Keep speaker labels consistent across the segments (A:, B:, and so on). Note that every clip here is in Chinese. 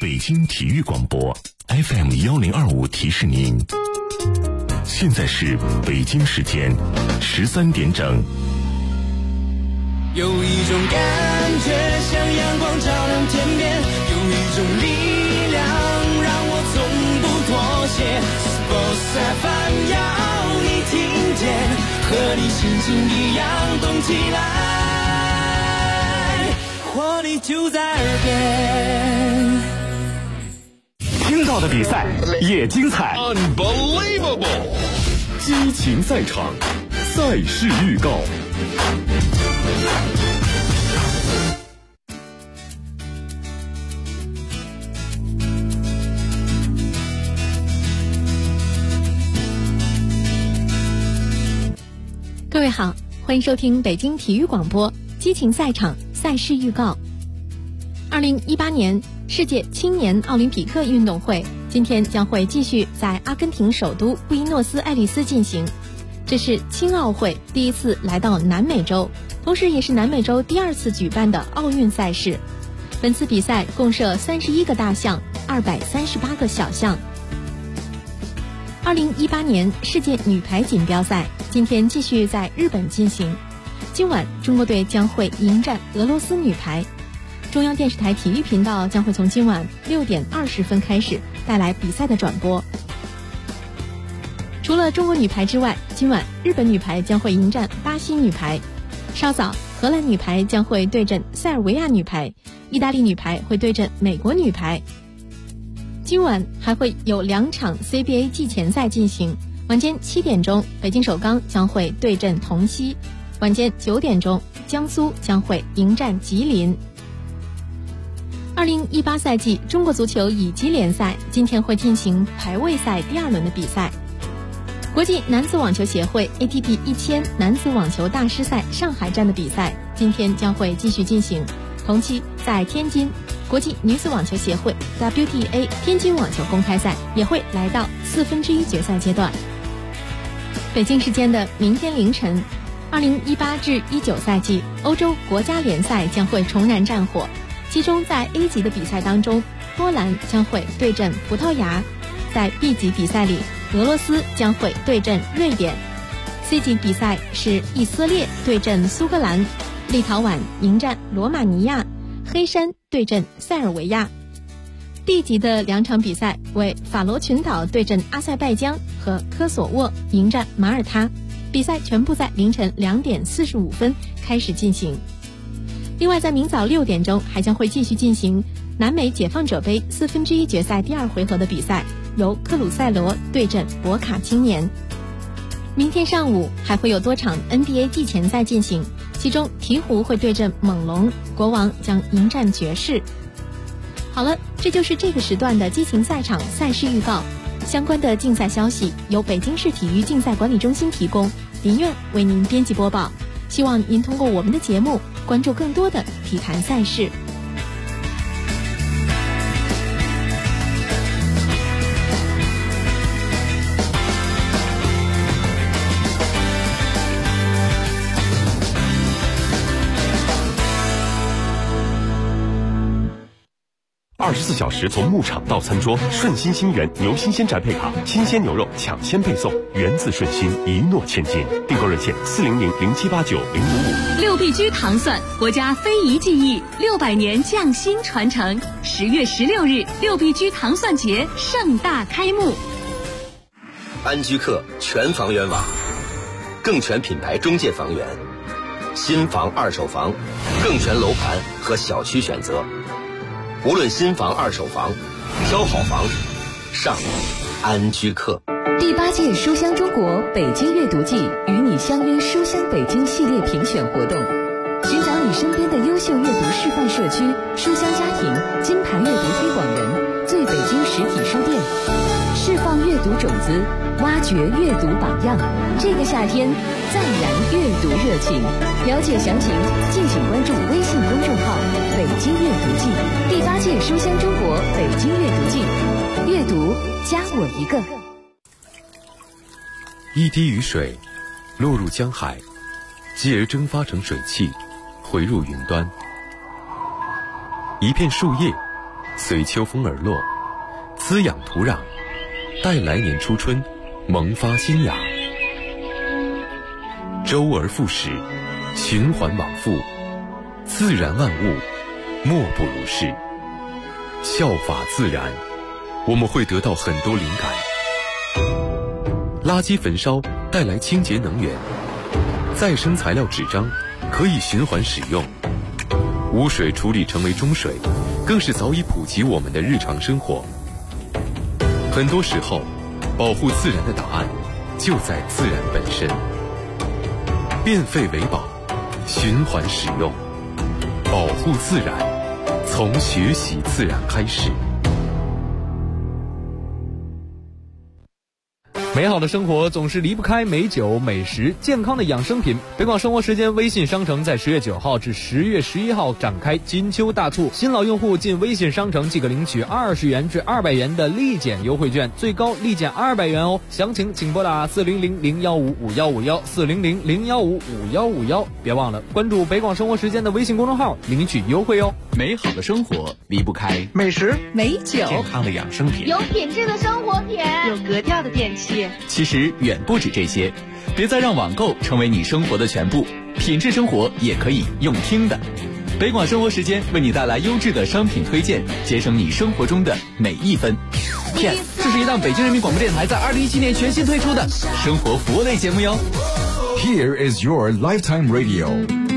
A: 北京体育广播 FM1025提示您，现在是北京时间13点整。
B: 有一种感觉像阳光照亮天边，有一种力量让我从不妥协。Sports FM 要你听见，和你心情一样动起来，活力就在耳边。
C: 听到的比赛也精彩
D: Unbelievable
C: 激情赛场，赛事预告。
E: 各位好，欢迎收听北京体育广播激情赛场赛事预告。2018年世界青年奥林匹克运动会今天将会继续在阿根廷首都布宜诺斯艾利斯进行，这是青奥会第一次来到南美洲，同时也是南美洲第2次举办的奥运赛事。本次比赛共设31个大项，238个小项。2018年世界女排锦标赛今天继续在日本进行，今晚中国队将会迎战俄罗斯女排。中央电视台体育频道将会从今晚6点20分开始带来比赛的转播。除了中国女排之外，今晚日本女排将会迎战巴西女排，稍早荷兰女排将会对阵塞尔维亚女排，意大利女排会对阵美国女排。今晚还会有2场 CBA 季前赛进行，晚间7点钟北京首钢将会对阵同曦，晚间9点钟江苏将会迎战吉林。2018赛季中国足球乙级联赛今天会进行排位赛第2轮的比赛。国际男子网球协会 ATP 1000男子网球大师赛上海站的比赛今天将会继续进行，同期在天津国际女子网球协会 WTA 天津网球公开赛也会来到1/4决赛阶段。北京时间的明天凌晨，2018至19赛季欧洲国家联赛将会重燃战火，其中在 A 级的比赛当中，波兰将会对阵葡萄牙，在 B 级比赛里，俄罗斯将会对阵瑞典， C 级比赛是以色列对阵苏格兰，立陶宛迎战罗马尼亚，黑山对阵塞尔维亚。 D 级的2场比赛为法罗群岛对阵阿塞拜疆和科索沃迎战马耳他，比赛全部在凌晨2点45分开始进行。另外在明早6点钟还将会继续进行南美解放者杯1/4决赛第2回合的比赛，由克鲁塞罗对阵博卡青年。明天上午还会有多场 NBA 季前赛进行，其中鹈鹕会对阵猛龙，国王将迎战爵士。好了，这就是这个时段的激情赛场赛事预告。相关的竞赛消息由北京市体育竞赛管理中心提供，林苑为您编辑播报。希望您通过我们的节目关注更多的体坛赛事。
C: 24小时从牧场到餐桌，顺心星源牛新鲜宅配卡，新鲜牛肉抢先配送，源自顺心，一诺千金。订购热线400-0789-055。
F: 6必居糖蒜，国家非遗技艺600年匠心传承。10月16日，6必居糖蒜节盛大开幕。
G: 安居客全房源网，更全品牌中介房源，新房二手房，更全楼盘和小区选择。无论新房二手房，挑好房上安居客。
H: 第8届书香中国北京阅读季与你相约书香北京系列评选活动，寻找你身边的优秀阅读示范社区、书香家庭、金牌阅读推广人、最北京实体书店，释放阅读种子，挖掘阅读榜样。这个夏天再燃阅读热情。了解详情，敬请关注微信公众号“北京阅读季”。第8届书香中国北京阅读季，阅读加我一个。
I: 一滴雨水落入江海，继而蒸发成水汽，回入云端。一片树叶随秋风而落，滋养土壤，待来年初春萌发新芽。周而复始，循环往复，自然万物莫不如是。效法自然，我们会得到很多灵感。垃圾焚烧带来清洁能源，再生材料纸张可以循环使用，污水处理成为中水，更是早已普及我们的日常生活。很多时候，保护自然的答案就在自然本身。变废为宝，循环使用，保护自然，从学习自然开始。
J: 美好的生活总是离不开美酒、美食、健康的养生品。北广生活时间微信商城在10月9号至10月11号展开金秋大促，新老用户进微信商城即可领取20元至200元的立减优惠券，最高立减200元哦。详情请拨打400-015-5151 400-015-5151。别忘了关注北广生活时间的微信公众号，领取优惠哦。
K: 美好的生活离不开
L: 美食、
F: 美酒、
K: 健康的养生品，
M: 有品质的生活品，
F: 有格调的电器。
K: 其实远不止这些，别再让网购成为你生活的全部，品质生活也可以用听的。北广生活时间为你带来优质的商品推荐，节省你生活中的每一分。Yes， 这是一档北京人民广播电台在2017年全新推出的生活服务类节目哟。
N: Here is your lifetime radio。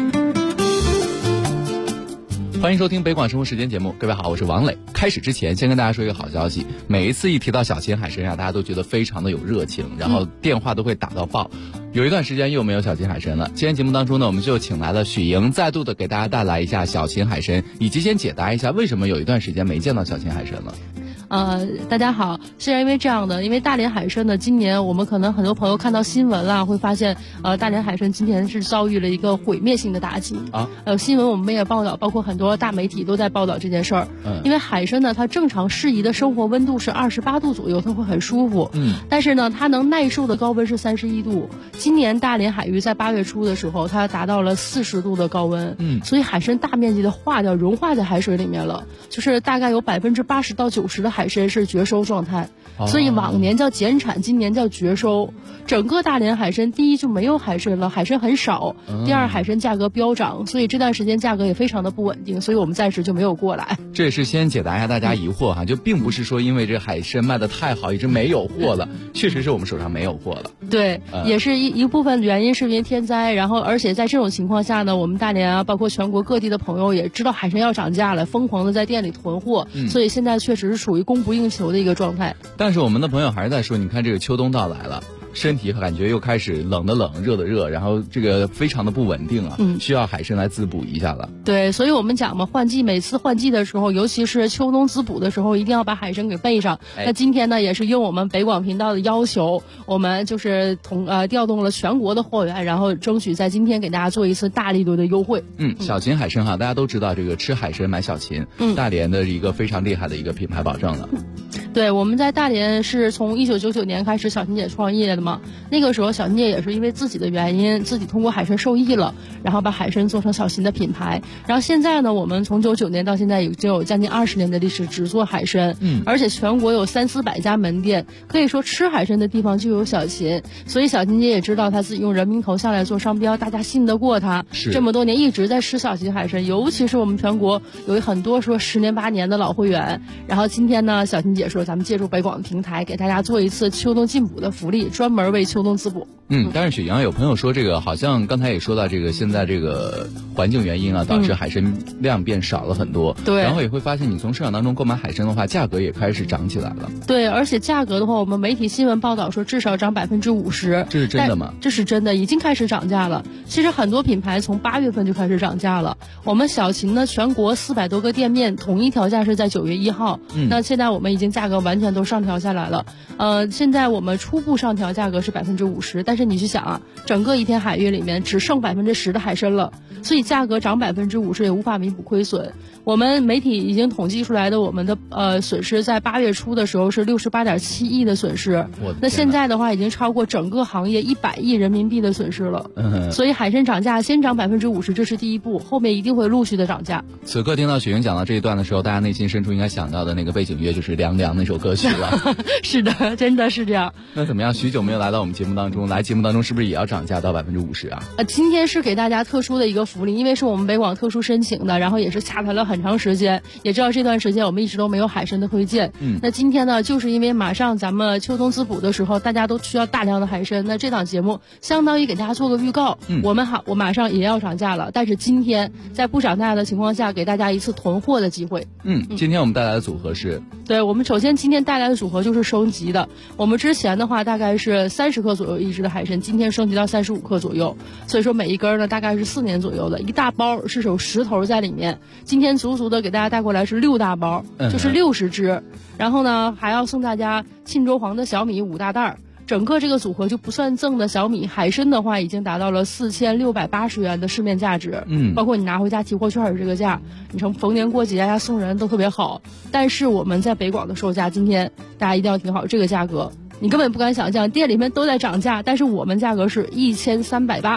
K: 欢迎收听北广生活时间节目，各位好，我是王磊。开始之前先跟大家说一个好消息，每一次一提到小秦海参大家都觉得非常的有热情，然后电话都会打到爆。有一段时间又没有小秦海参了，今天节目当中呢，我们就请来了许莹，再度的给大家带来一下小秦海参，以及先解答一下为什么有一段时间没见到小秦海参了。
O: 大家好，是因为这样的，因为大连海参呢，今年我们可能很多朋友看到新闻了，会发现，大连海参今年是遭遇了一个毁灭性的打击啊。新闻我们也报道，包括很多大媒体都在报道这件事儿。因为海参呢，它正常适宜的生活温度是28度左右，它会很舒服。但是呢，它能耐受的高温是31度。今年大连海域在8月初的时候，它达到了40度的高温。所以海参大面积的融化在海水里面了，就是大概有80%到90%的海参是绝收状态，所以往年叫减产，今年叫绝收。整个大连海参，第一就没有海参了，海参很少；第二，海参价格飙涨，所以这段时间价格也非常的不稳定，所以我们暂时就没有过来。
K: 这也是先解答一下大家疑惑哈，就并不是说因为这海参卖的太好，一直没有货了，确实是我们手上没有货了。
O: 对，也是一部分原因是因为天灾，然后而且在这种情况下呢，我们大连啊，包括全国各地的朋友也知道海参要涨价了，疯狂的在店里囤货，所以现在确实是属于供不应求的一个状态。
K: 但是我们的朋友还是在说，你看这个秋冬到来了，身体感觉又开始冷的冷，热的热，然后这个非常的不稳定啊，需要海参来滋补一下了。
O: 对，所以我们讲嘛，每次换季的时候，尤其是秋冬滋补的时候，一定要把海参给备上。那今天呢，也是应我们北广频道的要求，我们就是调动了全国的货源，然后争取在今天给大家做一次大力度的优惠。
K: 小秦海参哈，大家都知道这个吃海参买小秦，大连的一个非常厉害的一个品牌保证了。
O: 对，我们在大连是从1999年开始小秦姐创业的嘛，那个时候小秦姐也是因为自己的原因，自己通过海参受益了，然后把海参做成小秦的品牌。然后现在呢，我们从99年到现在已经有将近20年的历史，只做海参，而且全国有300-400家门店，可以说吃海参的地方就有小秦。所以小秦姐也知道她自己用人民头像来做商标，大家信得过她，这么多年一直在吃小秦海参，尤其是我们全国有很多说10年8年的老会员。然后今天呢，小秦姐说咱们借助北广的平台给大家做一次秋冬进补的福利，专门为秋冬滋补。
K: 但是雪阳有朋友说这个好像刚才也说到这个现在这个环境原因啊，导致海参量变少了很多。对，然后也会发现你从市场当中购买海参的话，价格也开始涨起来了。
O: 对，而且价格的话，我们媒体新闻报道说至少涨50%。
K: 这是真的吗？
O: 这是真的，已经开始涨价了。其实很多品牌从8月份就开始涨价了。我们小秦呢，全国400多个店面统一调价是在9月1号。那现在我们已经价格完全都上调下来了。现在我们初步上调价格是50%，但是你去想啊，整个一片海域里面只剩10%的海参了， 所以价格涨50%也无法弥补亏损。我们媒体已经统计出来的，我们的损失在8月初的时候是68.7亿的损失，那现在的话已经超过整个行业100亿人民币的损失了。所以海参涨价先涨50%，这是第一步，后面一定会陆续的涨价。
K: 此刻听到雪莹讲到这一段的时候，大家内心深处应该想到的那个背景乐就是《凉凉》那首歌曲了。
O: 是的，真的是这样。
K: 那怎么样？许久没有来到我们节目当中，来节目当中是不是也要涨价到50%啊？
O: 今天是给大家特殊的一个福利，因为是我们北广特殊申请的，然后也是洽谈了很长时间，也知道这段时间我们一直都没有海参的推荐。那今天呢，就是因为马上咱们秋冬滋补的时候，大家都需要大量的海参，那这档节目相当于给大家做个预告。我马上也要涨价了，但是今天在不涨价的情况下，给大家一次囤货的机会。
K: 今天我们带来的组合是？
O: 对，我们首先今天带来的组合就是升级的。我们之前的话大概是30克左右一只的海参，今天升级到35克左右，所以说每一根呢大概是4年左右的，一大包是有10头在里面。今天足足的给大家带过来是6大包，就是60只。然后呢还要送大家沁州黄的小米5大袋。整个这个组合就不算赠的小米海参的话，已经达到了4680元的市面价值。包括你拿回家提货券这个价，你从逢年过节呀送人都特别好。但是我们在北广的售价，今天大家一定要听好这个价格，你根本不敢想象，店里面都在涨价，但是我们价格是1380。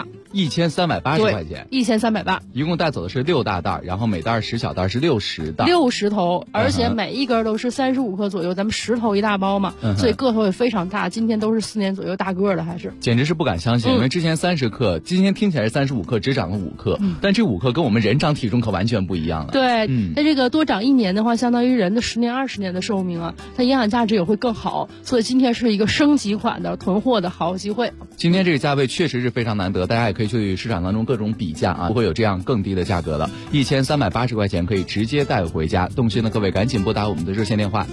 K: 1380块钱
O: ，1380，
K: 一共带走的是6大袋，然后每袋10小袋是60袋
O: ，60头，而且每一根都是35克左右，咱们10头一大包嘛，所以个头也非常大。今天都是4年左右大个的，还是
K: 简直是不敢相信，因为之前30克，今天听起来是35克，只涨了5克，但这5克跟我们人长体重可完全不一样了。
O: 对，那这个多长1年的话，相当于人的10年20年的寿命啊，它营养价值也会更好，所以今天是一个升级款的囤货的好机会。
K: 今天这个价位确实是非常难得，大家也可以去市场当中各种比价啊，不会有这样更低的价格了。1380块钱可以直接带回家。动心的各位赶紧拨打我们的热线电话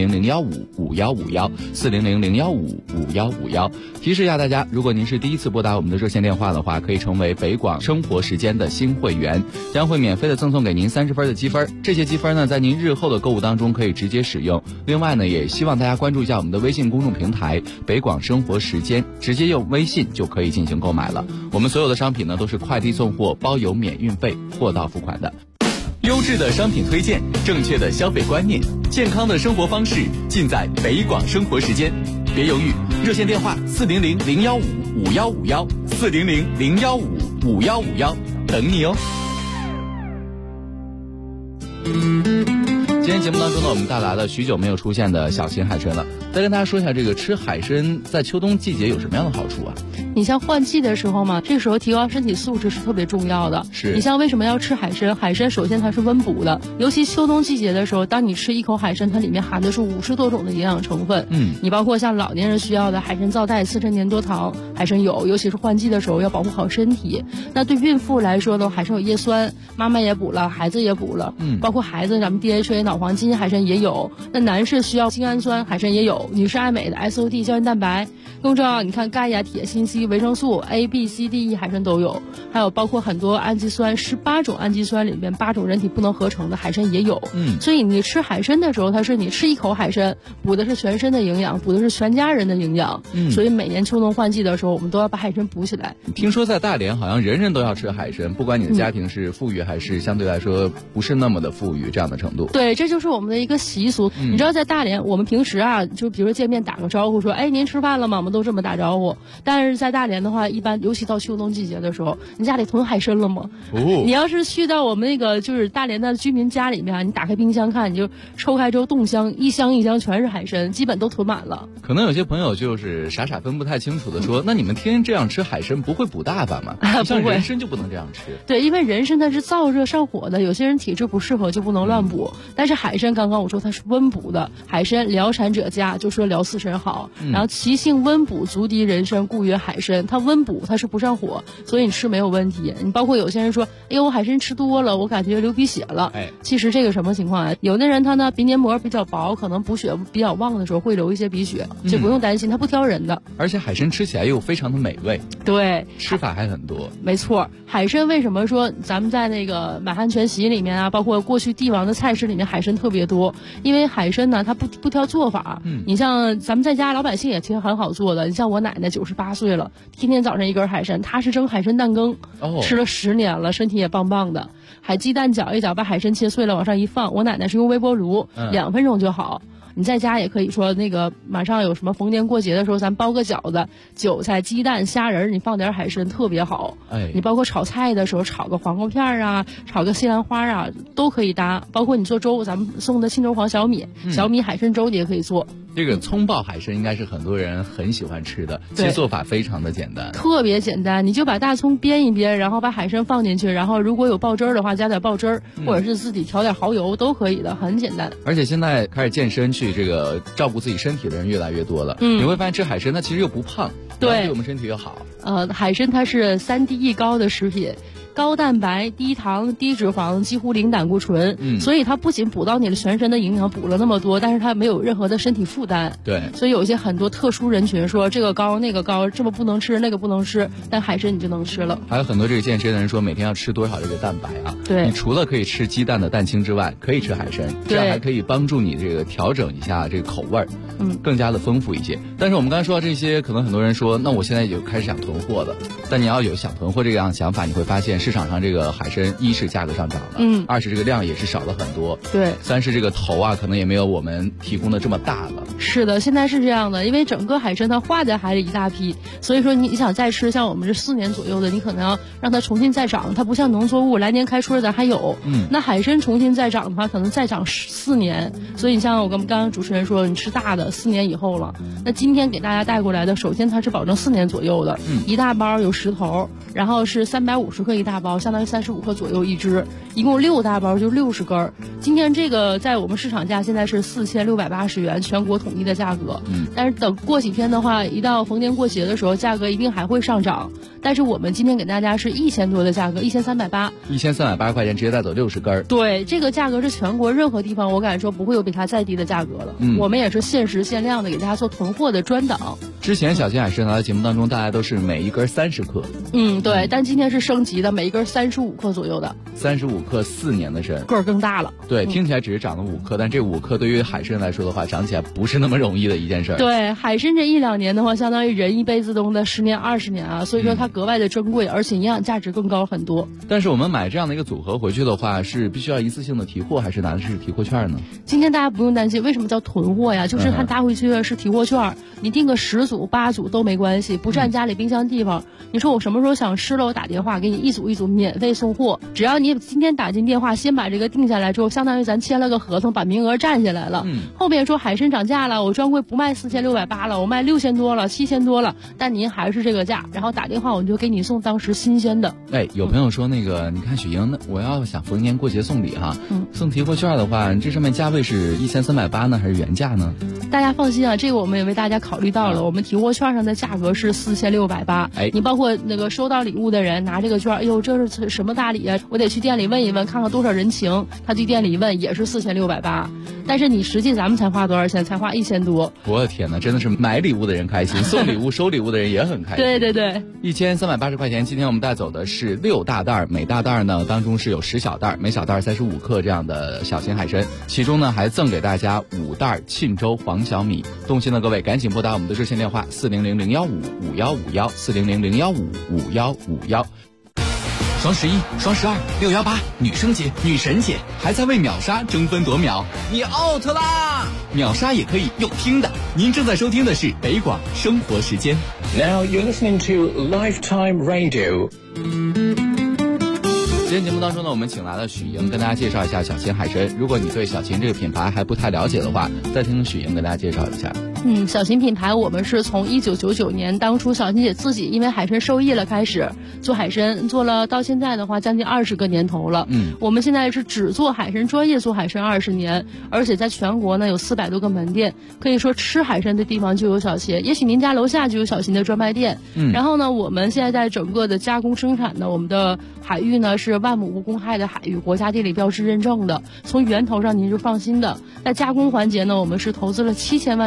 K: 400-015-5151，400-015-5151。提示一下大家，如果您是第一次拨打我们的热线电话的话，可以成为北广生活时间的新会员，将会免费的赠送给您30分的积分。这些积分呢，在您日后的购物当中可以直接使用。另外呢，也希望大家关注一下我们的微信公众平台北广生活时间，直接用微信就可以进行购买了。我们所有的商品呢都是快递送货，包邮免运费，货到付款的。优质的商品推荐，正确的消费观念，健康的生活方式，尽在北广生活时间。别犹豫，热线电话400-015-5151，400-015-5151，等你哦。今天节目当中呢，我们带来了许久没有出现的小型海参了。再跟大家说一下，这个吃海参在秋冬季节有什么样的好处啊？
O: 你像换季的时候嘛，这个时候提高身体素质是特别重要的。
K: 是
O: 你像为什么要吃海参？海参首先它是温补的，尤其秋冬季节的时候，当你吃一口海参，它里面含的是50多种的营养成分。你包括像老年人需要的海参皂苷、刺身粘多糖，海参有，尤其是换季的时候要保护好身体。那对孕妇来说呢，海参有叶酸，妈妈也补了，孩子也补了。包括孩子咱们 DHA 脑黄金海参也有。那男士需要精氨酸，海参也有。女士爱美的 SOD 胶原蛋白。更重要，你看钙呀、铁、锌、硒、维生素 A、B、C、D、E 海参都有，还有包括很多氨基酸，18种氨基酸里面8种人体不能合成的海参也有。所以你吃海参的时候，它是你吃一口海参，补的是全身的营养，补的是全家人的营养。所以每年秋冬换季的时候，我们都要把海参补起来。
K: 听说在大连好像人人都要吃海参，不管你的家庭是富裕还是相对来说不是那么的富裕这样的程度。
O: 对，这就是我们的一个习俗。你知道在大连，我们平时啊，就比如说见面打个招呼说，哎，您吃饭了吗？我们都这么打招呼。但是在大连的话，一般尤其到秋冬季节的时候，你家里囤海参了吗？你要是去到我们那个就是大连的居民家里面啊，你打开冰箱看，你就抽开之后冻箱，一箱一箱全是海参，基本都囤满了。
K: 可能有些朋友就是傻傻分不太清楚的说，那你们天天这样吃海参不会补大发吗？像人参就不能这样吃。
O: 对，因为人参它是燥热上火的，有些人体质不适合就不能乱补。但是海参刚刚我说它是温补的，海参疗产者佳，就说疗四神好。然后其性温补，足敌人参，故曰海参。它温补，它是不上火，所以你吃没有问题。你包括有些人说，哎呦，我海参吃多了，我感觉流鼻血了。其实这个什么情况啊？有的人他呢鼻黏膜比较薄，可能补血比较旺的时候会流一些鼻血，就不用担心，它不挑人的。
K: 而且海参吃起来又非常的美味。
O: 对，
K: 吃法还很多。
O: 没错，海参为什么说咱们在那个满汉全席里面啊，包括过去帝王的菜式里面海参特别多？因为海参呢，它不挑做法。 你像咱们在家老百姓也其实很好做的，你像我奶奶98岁了，天天早上一根海参，她是蒸海参蛋羹，吃了10年了，身体也棒棒的。海鸡蛋搅一搅，把海参切碎了往上一放，我奶奶是用微波炉，2分钟就好。你在家也可以说那个马上有什么逢年过节的时候，咱包个饺子，韭菜、鸡蛋、虾仁，你放点海参特别好。你包括炒菜的时候，炒个黄瓜片啊，炒个西兰花啊，都可以搭。包括你做粥，咱们送的青州黄小米，小米海参粥你也可以做。
K: 这个葱爆海参应该是很多人很喜欢吃的，其实做法非常的简单，
O: 特别简单。你就把大葱煸一煸，然后把海参放进去，然后如果有爆汁儿的话，加点爆汁儿，或者是自己调点蚝油都可以的，很简单。
K: 而且现在开始健身去这个照顾自己身体的人越来越多了，你会发现吃海参它其实又不胖，对我们身体又好。
O: 海参它是3低1高的食品。高蛋白、低糖、低脂肪，几乎零胆固醇，所以它不仅补到你的全身的营养，补了那么多，但是它没有任何的身体负担。
K: 对，
O: 所以有一些很多特殊人群说这个高那个高，这么不能吃那个不能吃，但海参你就能吃了。
K: 还有很多这个健身的人说每天要吃多少这个蛋白啊？
O: 对，
K: 你除了可以吃鸡蛋的蛋清之外，可以吃海参，这样还可以帮助你这个调整一下这个口味儿，更加的丰富一些。但是我们刚才说到这些，可能很多人说，那我现在就开始想囤货了。但你要有想囤货这样想法，你会发现市场上这个海参一是价格上涨了，2是这个量也是少了很多，
O: 对
K: ，3是这个头啊可能也没有我们提供的这么大了。
O: 是的，现在是这样的，因为整个海参它化在海里一大批，所以说你想再吃，像我们这4年左右的，你可能要让它重新再长，它不像农作物来年开春咱还有，那海参重新再长的话，可能再长4年，所以你像我跟刚刚主持人说，你吃大的4年以后了，那今天给大家带过来的，首先它是保证4年左右的，一大包有10头，然后是350克一大包，相当于35克左右一只，一共6大包就60根。今天这个在我们市场价现在是4680元，全国统一的价格。但是等过几天的话，一到逢年过节的时候，价格一定还会上涨。但是我们今天给大家是1000多的价格，1380，1380
K: 块钱直接带走60根。
O: 对，这个价格是全国任何地方我敢说不会有比它再低的价格了。我们也是限时限量的给大家做囤货的专档。
K: 之前小金海参的节目当中，大家都是每一根30克。
O: 对，但今天是升级的，每一根35克左右的。
K: 35克4年的参，
O: 个儿更大了。
K: 对，听起来只是长了5克，但这5克对于海参来说的话，长起来不是那么容易的一件事。
O: 对，海参这1-2年的话，相当于人一辈子中的10年20年啊，所以说它格外的珍贵，而且营养价值更高很多。
K: 但是我们买这样的一个组合回去的话，是必须要一次性的提货，还是拿的是提货券呢？
O: 今天大家不用担心，为什么叫囤货呀？就是它拿回去的是提货券，你订个10组8组都没关系，不占家里冰箱地方。你说我什么时候想吃了，我打电话给你一组一组免费送货，只要你今天打进电话，先把这个定下来之后，相当于咱签了个合同，把名额占下来了。后面说海参涨价了，我专柜不卖4680了，我卖6000多了7000多了，但您还是这个价，然后打电话我就给你送当时新鲜的。
K: 有朋友说那个你看雪莹，我要想逢年过节送礼哈，送提货券的话，这上面价位是1380呢，还是原价呢？
O: 大家放心啊，这个我们也为大家考虑到了，我们提货券上的价格是4680。你包括那个收到礼物的人拿这个券，哎呦，这是什么大礼啊？我得去店里问一问，看看多少人情。他去店里一问也是4680，但是你实际咱们才花多少钱？才花1000多。
K: 我的天哪，真的是买礼物的人开心，送礼物收礼物的人也很开心。
O: 对对对
K: ，1380块钱。今天我们带走的是6大袋，每大袋呢当中是有10小袋，每小袋35克这样的小型海参，其中呢还赠给大家5袋沁州黄小米。动心的各位赶紧拨打我们的热线电话400-015-5151，400-015-5151。
L: 双11、双12、618，女生节、女神节，还在为秒杀争分夺秒，你 out 啦！秒杀也可以用听的。您正在收听的是北广生活时间。
M: Now you're listening to Lifetime Radio。
K: 今天节目当中呢，我们请来了许莹跟大家介绍一下小秦海参。如果你对小秦这个品牌还不太了解的话，再听许莹跟大家介绍一下。
O: 小秦品牌我们是从1999年当初小秦姐自己因为海参受益了开始做海参，做了到现在的话将近20个年头了。我们现在是只做海参，专业做海参20年，而且在全国呢有400多个门店，可以说吃海参的地方就有小秦，也许您家楼下就有小秦的专卖店。然后呢，我们现在在整个的加工生产呢，我们的海域呢是万亩无公害的海域，国家地理标志认证的，从源头上您是放心的。在加工环节呢，我们是投资了7000万斤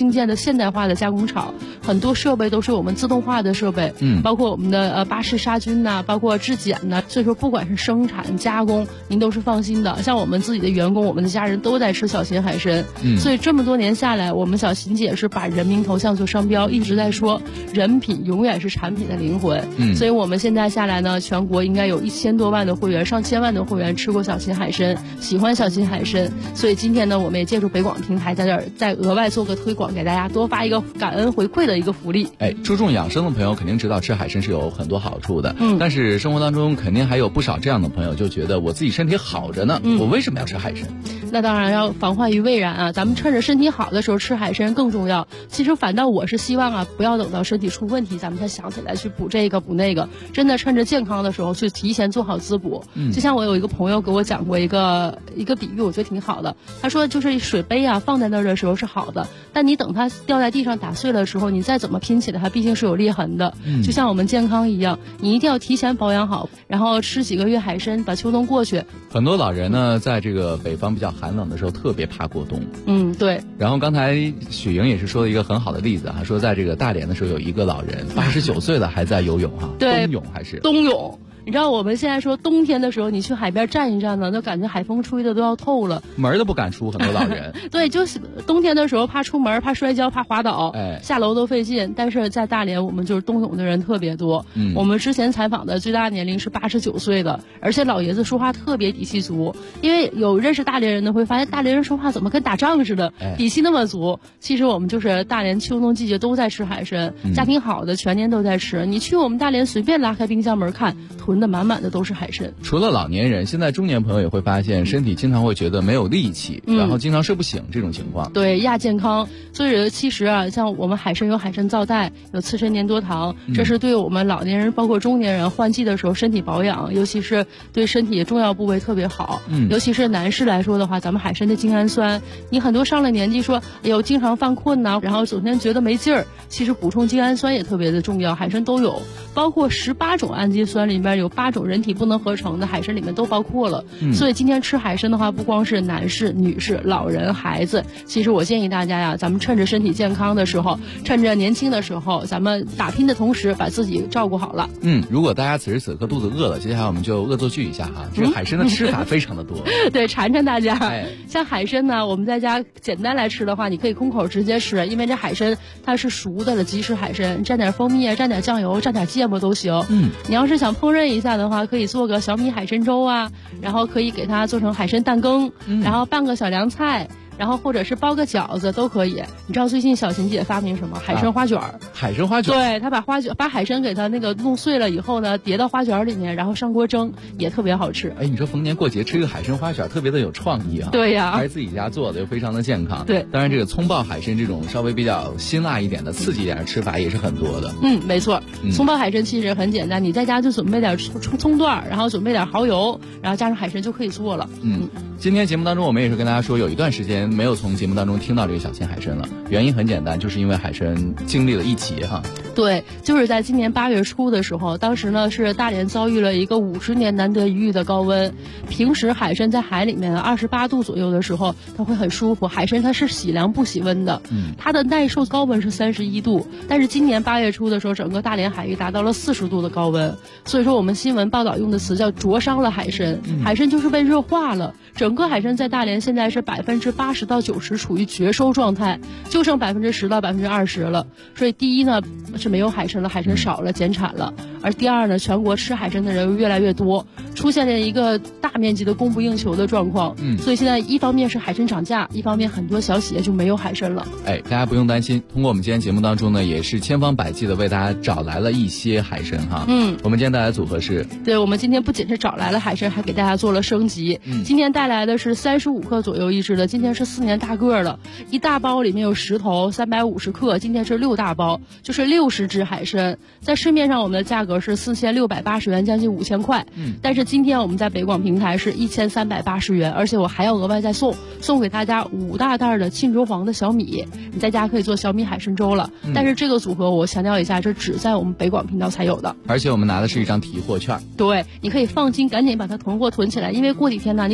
O: 兴建的现代化的加工厂，很多设备都是我们自动化的设备，包括我们的巴氏杀菌呐，包括质检呐，所以说不管是生产加工，您都是放心的。像我们自己的员工，我们的家人都在吃小秦海参，所以这么多年下来，我们小秦姐是把人民头像做商标，一直在说人品永远是产品的灵魂。所以我们现在下来呢，全国应该有1000多万的会员，上千万的会员吃过小秦海参，喜欢小秦海参。所以今天呢，我们也借助北广平台在这儿再额外做个推广，给大家多发一个感恩回馈的一个福利。
K: 注重养生的朋友肯定知道吃海参是有很多好处的，但是生活当中肯定还有不少这样的朋友就觉得我自己身体好着呢，我为什么要吃海参？
O: 那当然要防患于未然啊！咱们趁着身体好的时候吃海参更重要。其实反倒我是希望啊，不要等到身体出问题，咱们才想起来去补这个补那个。真的趁着健康的时候去提前做好滋补。就像我有一个朋友给我讲过一个比喻，我觉得挺好的。他说就是水杯啊放在那儿的时候是好的，但你等它掉在地上打碎了的时候，你再怎么拼起来，它毕竟是有裂痕的。就像我们健康一样，你一定要提前保养好，然后吃几个月海参，把秋冬过去。
K: 很多老人呢，在这个北方比较寒冷的时候，特别怕过冬。
O: 对。
K: 然后刚才雪莹也是说了一个很好的例子啊，说在这个大连的时候，有一个老人89岁了还在游泳哈，
O: 对，
K: 冬泳还是
O: 冬泳。你知道我们现在说冬天的时候，你去海边站一站呢，都感觉海风吹的都要透了，
K: 门都不敢出，很多老人。
O: 对，就是冬天的时候怕出门，怕摔跤，怕滑倒，下楼都费劲。但是在大连，我们就是冬泳的人特别多。我们之前采访的最大年龄是89岁的，而且老爷子说话特别底气足。因为有认识大连人的会发现，大连人说话怎么跟打仗似的，底气那么足。其实我们就是大连秋冬季节都在吃海参，家庭好的全年都在吃。你去我们大连随便拉开冰箱门看，囤的满满的都是海参。
K: 除了老年人，现在中年朋友也会发现身体经常会觉得没有力气，然后经常睡不醒这种情况。
O: 对，亚健康。所以其实啊，像我们海参有海参皂苷，有刺参粘多糖，这是对我们老年人包括中年人换季的时候身体保养，尤其是对身体重要部位特别好。尤其是男士来说的话，咱们海参的精氨酸，你很多上了年纪说哎呦经常犯困呐，然后整天觉得没劲儿，其实补充精氨酸也特别的重要，海参都有，包括18种氨基酸里面有8种人体不能合成的，海参里面都包括了。所以今天吃海参的话，不光是男士、女士、老人、孩子，其实我建议大家呀，咱们趁着身体健康的时候，趁着年轻的时候，咱们打拼的同时把自己照顾好了。
K: 如果大家此时此刻肚子饿了，接下来我们就恶作剧一下哈，这个海参的吃法非常的多。
O: 对，馋馋大家。像海参呢，我们在家简单来吃的话，你可以空口直接吃，因为这海参它是熟的了，即食海参，蘸点蜂蜜，蘸点酱油，蘸点芥末都行。你要是想烹饪一下的话，可以做个小米海参粥啊，然后可以给它做成海参蛋羹，然后拌个小凉菜，然后或者是包个饺子都可以。你知道最近小琴姐发明什么？海参花卷。
K: 海参花卷。
O: 对，她把海参给它那个弄碎了以后呢，叠到花卷里面，然后上锅蒸，也特别好吃。
K: 你说逢年过节吃个海参花卷，特别的有创意啊。
O: 对呀，
K: 还是自己家做的，又非常的健康。
O: 对，
K: 当然这个葱爆海参这种稍微比较辛辣一点的、刺激一点的吃法也是很多的。
O: 没错。葱爆海参其实很简单，你在家就准备点葱段，然后准备点蚝油，然后加上海参就可以做了。
K: 今天节目当中我们也是跟大家说，有一段时间没有从节目当中听到这个小秦海参了，原因很简单，就是因为海参经历了一劫哈。
O: 对，就是在今年8月初的时候，当时呢是大连遭遇了一个50年难得一遇的高温。平时海参在海里面28度左右的时候，它会很舒服。海参它是喜凉不喜温的，它的耐受高温是31度，但是今年8月初的时候，整个大连海域达到了40度的高温。所以说我们新闻报道用的词叫灼伤了海参，海参就是被热化了。整个海参在大连现在是80%到90%处于绝收状态，就剩10%到20%了。所以第一呢是没有海参了，海参少了，减产了。而第二呢，全国吃海参的人越来越多，出现了一个大面积的供不应求的状况。所以现在一方面是海参涨价，一方面很多小企业就没有海参了。
K: 大家不用担心，通过我们今天节目当中呢，也是千方百计的为大家找来了一些海参哈。我们今天带来的组合是，
O: 对，我们今天不仅是找来了海参，还给大家做了升级。今天带来的是35克左右一只的，今天是4年大个了，一大包里面有10头，350克，今天是6大包，就是60只海参。在市面上我们的价格是4680元，将近5000块。但是今天我们在北广平台是1380元，而且我还要额外再送给大家5大袋的沁州黄的小米，你在家可以做小米海参粥了。但是这个组合我强调一下，这只在我们北广频道才有的，
K: 而且我们拿的是一张提货券。
O: 对，你可以放心，赶紧把它囤货囤起来，因为过几天呢，你可能再也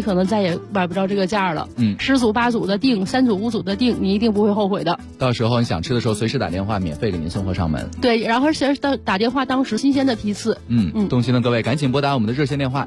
O: 也买不着这个价了。10组8组的订，3组5组的订，你一定不会后悔的。
K: 到时候你想吃的时候，随时打电话，免费给您送货上门。
O: 对，然后是打电话当时新鲜的批次。
K: 动心的各位赶紧拨打我们的热线电话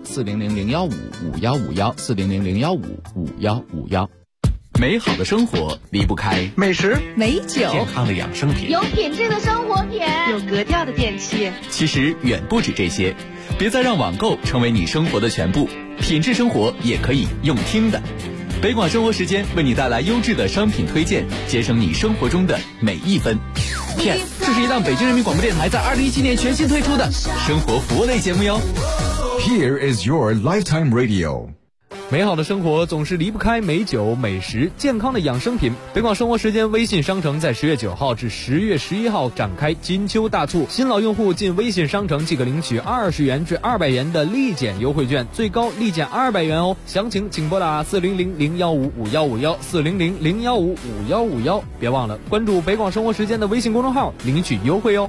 K: 400-015-5151，400-015-5151。美好的生活离不开
P: 美食、
Q: 美酒、
C: 健康的养生品，
R: 有品质的生活品，
Q: 有格调的电器。
L: 其实远不止这些，别再让网购成为你生活的全部，品质生活也可以用听的。北广生活时间为你带来优质的商品推荐，节省你生活中的每一分。这是一档北京人民广播电台在2017年全新推出的生活服务类节目哟。
N: Here is your lifetime radio。
J: 美好的生活总是离不开美酒、美食、健康的养生品。北广生活时间微信商城在10月9号至10月11号展开金秋大促，新老用户进微信商城即可领取20元至200元的立减优惠券，最高立减200元哦。详情请拨打400-015-5151，400-015-5151。别忘了关注北广生活时间的微信公众号，领取优惠哦。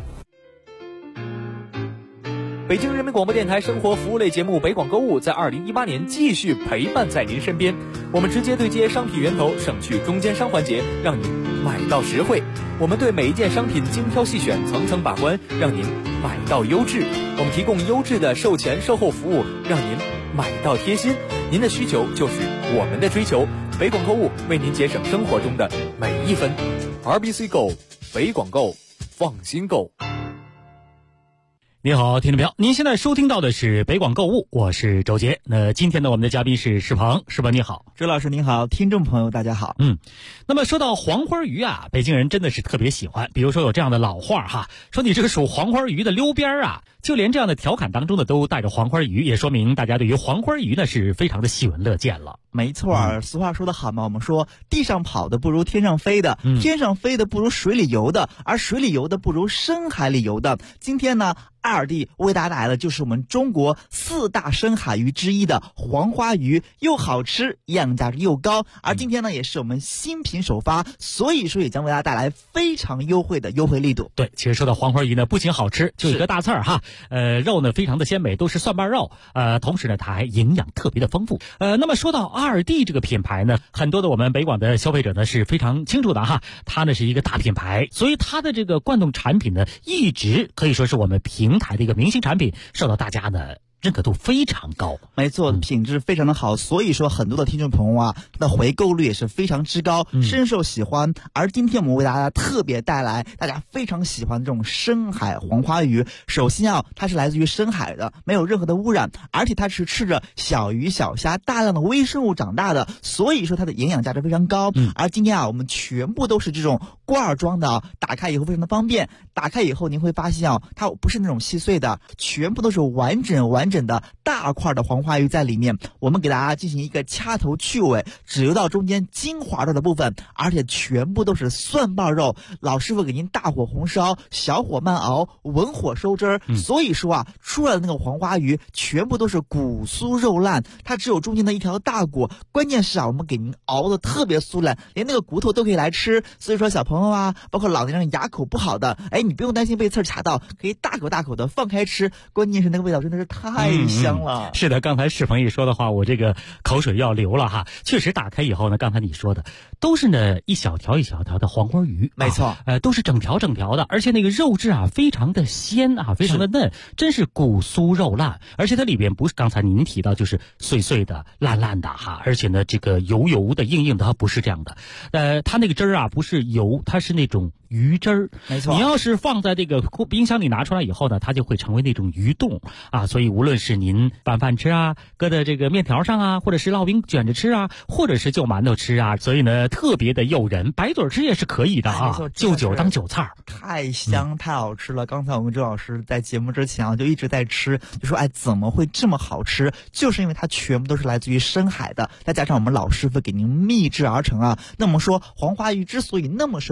J: 北京人民广播电台生活服务类节目北广购物在2018年继续陪伴在您身边，我们直接对接商品源头，省去中间商环节，让您买到实惠。我们对每一件商品精挑细选，层层把关，让您买到优质。我们提供优质的售前售后服务，让您买到贴心。您的需求就是我们的追求，北广购物为您节省生活中的每一分。RBC 购，北广购，放心购。
S: 你好，听众朋友，您现在收听到的是北广购物，我是周杰。那今天呢，我们的嘉宾是石鹏，石鹏你好。
T: 周老师您好，听众朋友大家好。
S: 那么说到黄花鱼啊，北京人真的是特别喜欢。比如说有这样的老话哈，说你这个属黄花鱼的溜边啊，就连这样的调侃当中呢都带着黄花鱼，也说明大家对于黄花鱼呢是非常的喜闻乐见了。
T: 没错，俗话说得好嘛，我们说地上跑的不如天上飞的，天上飞的不如水里游的，而水里游的不如深海里游的。今天呢，爱尔蒂为大家带来的就是我们中国4大深海鱼之一的黄花鱼，又好吃，营养价值又高。而今天呢，也是我们新品首发，所以说也将为大家带来非常优惠的优惠力度。
S: 对，其实说到黄花鱼呢，不仅好吃，就一个大字儿哈，肉呢非常的鲜美，都是蒜瓣肉，同时呢它还营养特别的丰富。那么说到爱尔蒂这个品牌呢，很多的我们北广的消费者呢是非常清楚的哈，它呢是一个大品牌，所以它的这个贯通产品呢，一直可以说是我们平台的一个明星产品，受到大家呢认可度非常高。
T: 没错，品质非常的好，所以说很多的听众朋友啊，它的回购率也是非常之高，深受喜欢。而今天我们为大家特别带来大家非常喜欢的这种深海黄花鱼。首先啊，它是来自于深海的，没有任何的污染，而且它是吃着小鱼小虾大量的微生物长大的，所以说它的营养价值非常高。而今天啊，我们全部都是这种罐装的啊，打开以后非常的方便。打开以后您会发现啊，它不是那种细碎的，全部都是完整的大块的黄花鱼在里面。我们给大家进行一个掐头去尾，只留到中间精华肉的部分，而且全部都是蒜瓣肉。老师傅给您大火红烧，小火慢熬，文火收汁儿。所以说啊，出来的那个黄花鱼全部都是骨酥肉烂，它只有中间的一条大骨。关键是啊，我们给您熬的特别酥烂，连那个骨头都可以来吃。所以说小朋友啊，包括老年人牙口不好的，你不用担心被刺卡到，可以大口大口的放开吃。关键是那个味道真的是太香了。
S: 是的，刚才世鹏一说的话，我这个口水要流了哈。确实打开以后呢，刚才你说的都是呢一小条一小条的黄花鱼，
T: 没错，
S: 都是整条的，而且那个肉质啊非常的鲜啊，非常的嫩，真是骨酥肉烂。而且它里边不是刚才您提到就是碎碎的烂烂的哈，而且呢这个油油的硬硬的，它不是这样的。它那个汁儿啊不是油，它是那种鱼汁儿。
T: 没错，
S: 你要是放在这个冰箱里拿出来以后呢，它就会成为那种鱼冻啊。所以无论是您拌饭吃啊，搁在这个面条上啊，或者是烙饼卷着吃啊，或者是就馒头吃啊，所以呢特别的诱人，白嘴吃也是可以的啊。就酒当酒菜，
T: 太香太好吃了。刚才我跟周老师在节目之前啊，就一直在吃，就说怎么会这么好吃？就是因为它全部都是来自于深海的，再加上我们老师傅给您秘制而成啊。那么说黄花鱼之所以那么受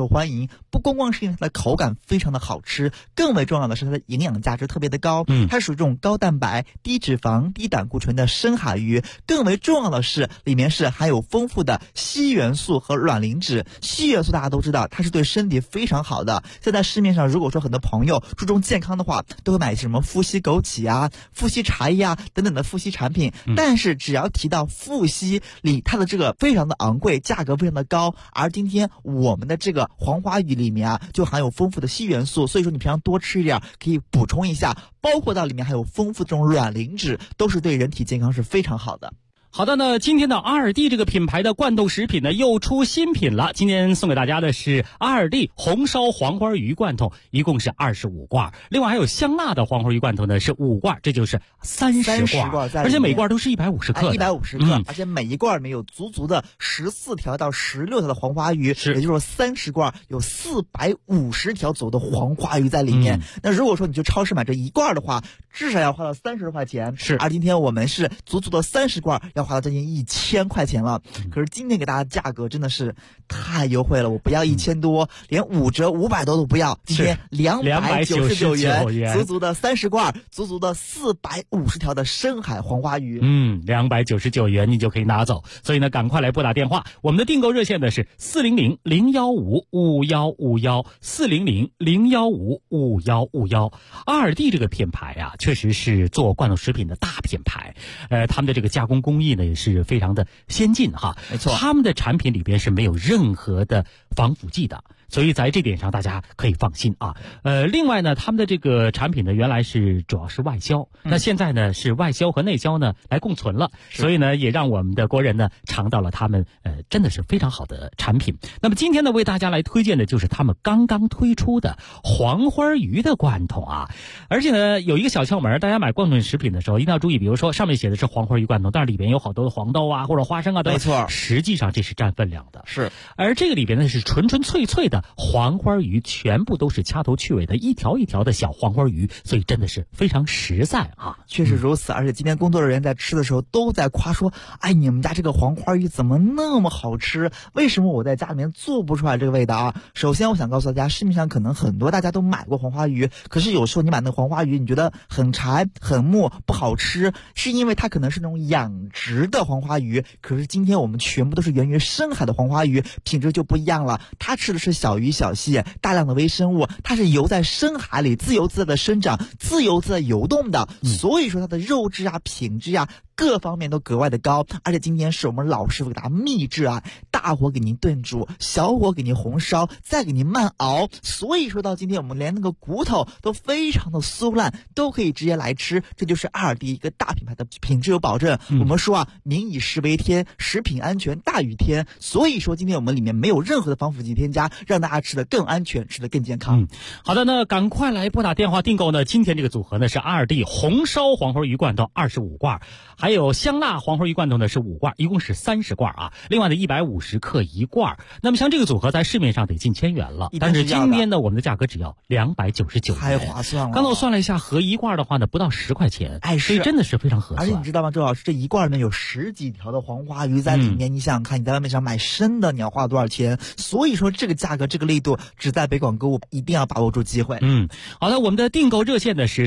T: 受欢迎，不光光是因为它的口感非常的好吃，更为重要的是它的营养价值特别的高。它属于这种高蛋白、低脂肪、低胆固醇的深海鱼，更为重要的是里面是含有丰富的硒元素和卵磷脂。硒元素大家都知道，它是对身体非常好的。现在市面上如果说很多朋友注重健康的话，都会买什么富硒枸杞啊、富硒茶叶啊等等的富硒产品。但是只要提到富硒里，它的这个非常的昂贵，价格非常的高。而今天我们的这个黄花鱼里面啊，就含有丰富的硒元素，所以说你平常多吃一点可以补充一下，包括到里面还有丰富这种卵磷脂，都是对人体健康是非常好的。
S: 好的呢，今天的阿尔蒂这个品牌的罐头食品呢又出新品了。今天送给大家的是阿尔蒂红烧黄花鱼罐头，一共是25罐。另外还有香辣的黄花鱼罐头呢是5罐，这就是30罐，而且每罐都是150克的
T: ，150克，而且每一罐里面有足足的14条到16条的黄花鱼，也就是说30罐有450条左右的黄花鱼在里面。那如果说你去超市买这一罐的话，至少要花到30多块钱。而今天我们是足足的30罐，要花到将近1000块钱了。可是今天给大家价格真的是太优惠了，我不要1000多，连5折500多都不要，今天299元，足足的30罐，足足的450条的深海黄花鱼。
S: 299元你就可以拿走。所以呢，赶快来拨打电话，我们的订购热线呢是400-015-5151，400-015-5151。阿尔蒂这个品牌啊，确实是做罐头食品的大品牌，他们的这个加工工艺呢也是非常的先进哈。
T: 没错，
S: 他们的产品里边是没有任何的防腐剂的，所以在这点上大家可以放心啊。另外呢，他们的这个产品呢原来是主要是外销，那现在呢是外销和内销呢来共存了，所以呢也让我们的国人呢尝到了他们真的是非常好的产品。那么今天呢为大家来推荐的就是他们刚刚推出的黄花鱼的罐头啊。而且呢有一个小窍门，大家买罐头食品的时候一定要注意，比如说上面写的是黄花鱼罐头，但是里边有好多的黄豆啊或者花生啊，
T: 没错，
S: 实际上这是占分量的。
T: 是，
S: 而这个里边呢是纯纯粹粹的黄花鱼，全部都是掐头去尾的一条一条的小黄花鱼，所以真的是非常实在啊。
T: 确实如此，而且今天工作人员在吃的时候都在夸说，哎，你们家这个黄花鱼怎么那么好吃？为什么我在家里面做不出来这个味道啊？首先我想告诉大家，市面上可能很多大家都买过黄花鱼，可是有时候你买那黄花鱼你觉得很柴很木不好吃，是因为它可能是那种养殖的黄花鱼，可是今天我们全部都是源于深海的黄花鱼，品质就不一样了。它吃的是小鱼小蟹，大量的微生物，它是游在深海里自由自在的生长，自由自在游动的，所以说它的肉质啊品质啊各方面都格外的高。而且今天是我们老师傅给大家秘制啊，大火给您炖煮，小火给您红烧，再给您慢熬，所以说到今天我们连那个骨头都非常的酥烂，都可以直接来吃。这就是阿尔蒂一个大品牌的品质有保证。我们说啊，民以食为天，食品安全大于天，所以说今天我们里面没有任何的防腐剂添加，让大家吃得更安全，吃得更健康。
S: 好的，那赶快来拨打电话订购呢。今天这个组合呢是阿尔蒂红烧黄花鱼罐头25罐，还有香辣黄花鱼罐头呢是5罐，一共是30罐啊。另外的150克一罐。那么像这个组合在市面上得近1000元了，但是今天呢我们的价格只要299元，
T: 太划算了。
S: 刚才我算了一下，合一罐的话呢不到10块钱，所以真的是非常合算。
T: 而且你知道吗，周老师，这一罐里面有10几条的黄花鱼在里面，你想想看，你在外面上买生的你要花多少钱？所以说这个价格这个力度只在北广购物，一定要把握住机会。
S: 好的，我们的订购热线呢是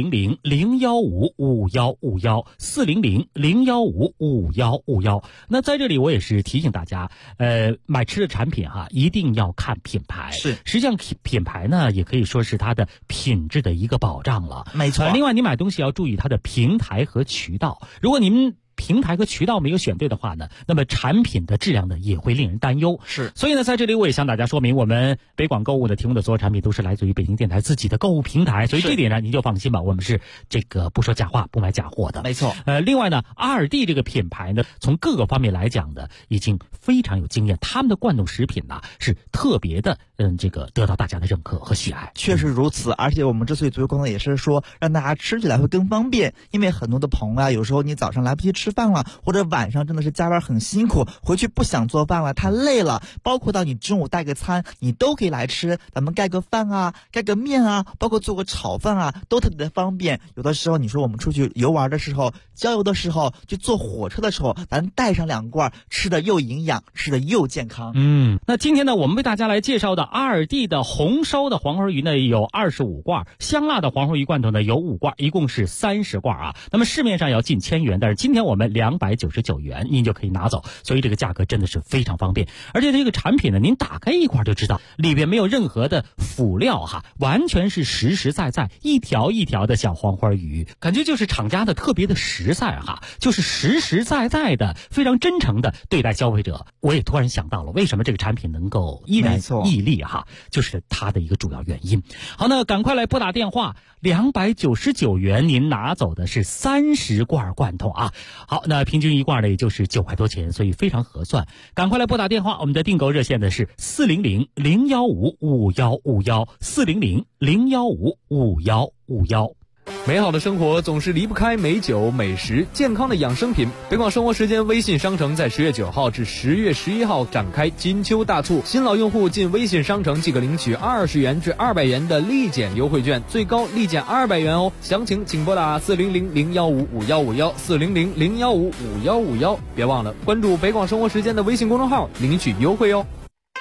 S: 400-015-5151，400-015-5151。那在这里我也是提醒大家，买吃的产品哈，一定要看品牌。
T: 是，
S: 实际上品牌呢也可以说是它的品质的一个保障了。
T: 没错。
S: 另外你买东西要注意它的平台和渠道，如果您平台和渠道没有选对的话呢，那么产品的质量呢也会令人担忧。
T: 是，
S: 所以呢，在这里我也向大家说明，我们北广购物的提供的所有产品都是来自于北京电台自己的购物平台，所以这点呢您就放心吧，我们是这个不说假话，不买假货的。
T: 没错。
S: 另外呢，阿尔蒂这个品牌呢，从各个方面来讲呢，已经非常有经验，他们的罐头食品呢是特别的，这个得到大家的认可和喜爱。
T: 确实如此，而且我们之所以做罐头也是说让大家吃起来会更方便，因为很多的朋友啊，有时候你早上来不及吃吃饭了，或者晚上真的是加班很辛苦，回去不想做饭了，太累了，包括到你中午带个餐，你都可以来吃，咱们盖个饭啊，盖个面啊，包括做个炒饭啊，都特别的方便。有的时候你说我们出去游玩的时候，郊游的时候，就坐火车的时候，咱带上2罐，吃的又营养，吃的又健康。
S: 那今天呢，我们为大家来介绍的2D 的红烧的黄花鱼呢有25罐，香辣的黄花鱼罐头呢有5罐，一共是30罐啊。那么市面上要近1000元，但是今天我们299元您就可以拿走，所以这个价格真的是非常方便。而且这个产品呢，您打开一罐就知道，里边没有任何的辅料哈，完全是实实在在一条一条的小黄花鱼，感觉就是厂家的特别的实在哈，就是实实在在的非常真诚的对待消费者。我也突然想到了为什么这个产品能够依然屹立哈，就是它的一个主要原因。好，那赶快来拨打电话，299元您拿走的是30罐罐头啊。好，那平均一罐呢也就是9块多钱，所以非常合算。赶快来拨打电话，我们的订购热线呢是400-015-5151，400-015-5151。
J: 美好的生活总是离不开美酒、美食、健康的养生品。北广生活时间微信商城在10月9号至10月11号展开金秋大促，新老用户进微信商城即可领取20元至200元的立减优惠券，最高立减200元哦。详情请拨打400-015-5151，400-015-5151。别忘了关注北广生活时间的微信公众号，领取优惠哦。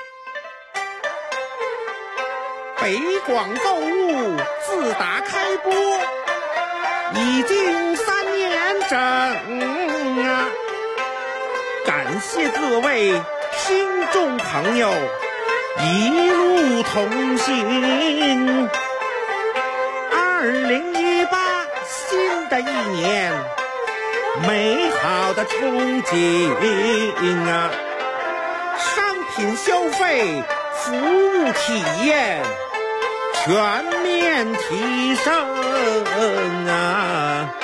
P: 北广购物自打开播已经3年整啊！感谢各位听众朋友一路同行。2018新的一年，美好的憧憬啊！商品消费，服务体验全面提升啊！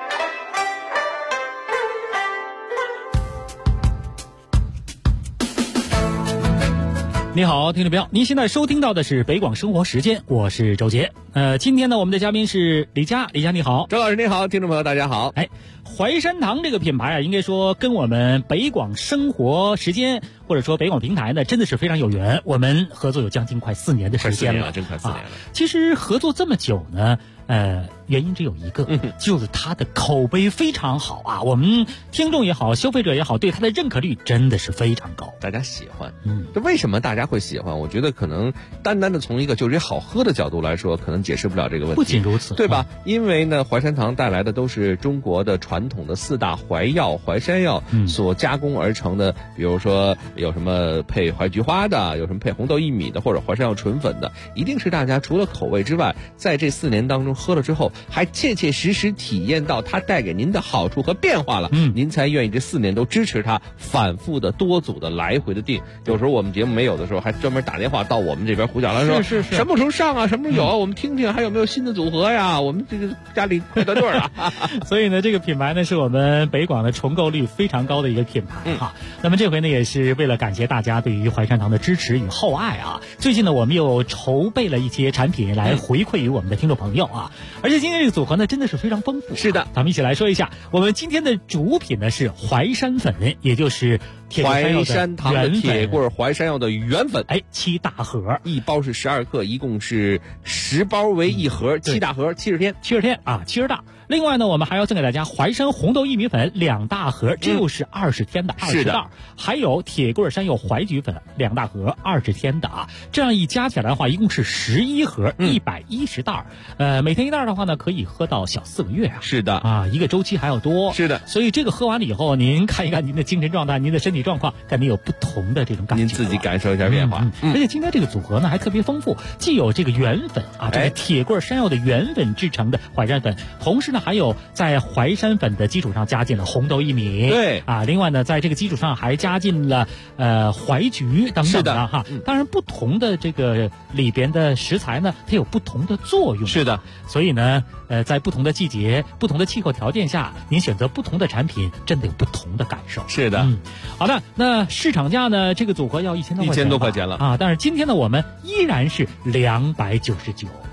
S: 你好，听众朋友，您现在收听到的是北广生活时间，我是周杰。今天呢，我们的嘉宾是李佳，李佳你好。
Q: 周老师你好，听众朋友大家好。
S: 淮山堂这个品牌啊，应该说跟我们北广生活时间或者说北广平台呢，真的是非常有缘。我们合作有将近快4年的时间了，
Q: 真快4年了。
S: 其实合作这么久呢，原因只有一个，就是它的口碑非常好啊。我们听众也好，消费者也好，对它的认可率真的是非常高，
Q: 大家喜欢。这为什么大家会喜欢？我觉得可能单单的从一个就是好喝的角度来说，可能解释不了这个问题。
S: 不仅如此，
Q: 对吧？因为呢，淮山堂带来的都是中国的传统的4大淮药、淮山药所加工而成的，比如说有什么配淮菊花的，有什么配红豆薏米的，或者淮山药纯粉的，一定是大家除了口味之外，在这4年当中喝了之后，还切切实实体验到它带给您的好处和变化了，您才愿意这4年都支持它，反复的多组的来回的订。有时候我们节目没有的时候，还专门打电话到我们这边胡搅来说，
S: 是
Q: 什么时候上啊，什么时候有啊，我们听听还有没有新的组合呀，我们这个家里快断队啊。
S: 所以呢，这个品牌呢是我们北广的重购率非常高的一个品牌哈。那么这回呢，也是为了感谢大家对于淮山堂的支持与厚爱啊。最近呢，我们又筹备了一些产品来回馈于我们的听众朋友啊。而且今天这个组合呢，真的是非常丰富。
Q: 是的，
S: 咱们一起来说一下，我们今天的主品呢是淮山粉，也就是
Q: 淮山堂的铁棍淮山药的原粉
S: ，7大盒，
Q: 一包是12克，一共是10包为1盒，7大盒，70天
S: 啊，70袋。另外呢，我们还要赠给大家淮山红豆薏米粉2大盒，这又是20天的20袋，还有铁棍山药淮菊粉2大盒，20天的啊。这样一加起来的话，一共是11盒，110袋。每天1袋的话呢，可以喝到小4个月啊。
Q: 是的
S: 啊，一个周期还要多。
Q: 是的，
S: 所以这个喝完了以后，您看一看您的精神状态，您的身体状况，肯定有不同的这种感觉。
Q: 您自己感受一下变化。
S: 而且今天这个组合呢还特别丰富，既有这个原粉啊，这个铁棍山药的原粉制成的淮山粉，同时呢还有在淮山粉的基础上加进了红豆薏米，
Q: 对
S: 啊，另外呢在这个基础上还加进了淮菊等等的哈。当然不同的这个里边的食材呢，它有不同的作用。
Q: 是的，
S: 所以呢在不同的季节、不同的气候条件下，您选择不同的产品，真的有不同的感受。
Q: 是的，
S: 好的，那市场价呢？这个组合要1000多块钱，
Q: 1000多块钱了
S: 啊！但是今天呢，我们依然是299。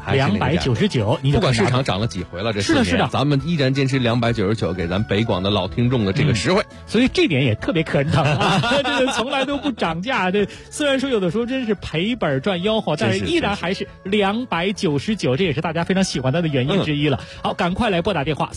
S: 299，你
Q: 不管市场涨了几回了，这4年
S: 是的，
Q: 咱们依然坚持299给咱北广的老听众的这个实惠，
S: 所以这点也特别可人疼啊！这个从来都不涨价，这虽然说有的时候真是赔本赚吆喝，但是依然还是299，这也是大家非常喜欢它的原因之一了。好，赶快来拨打电话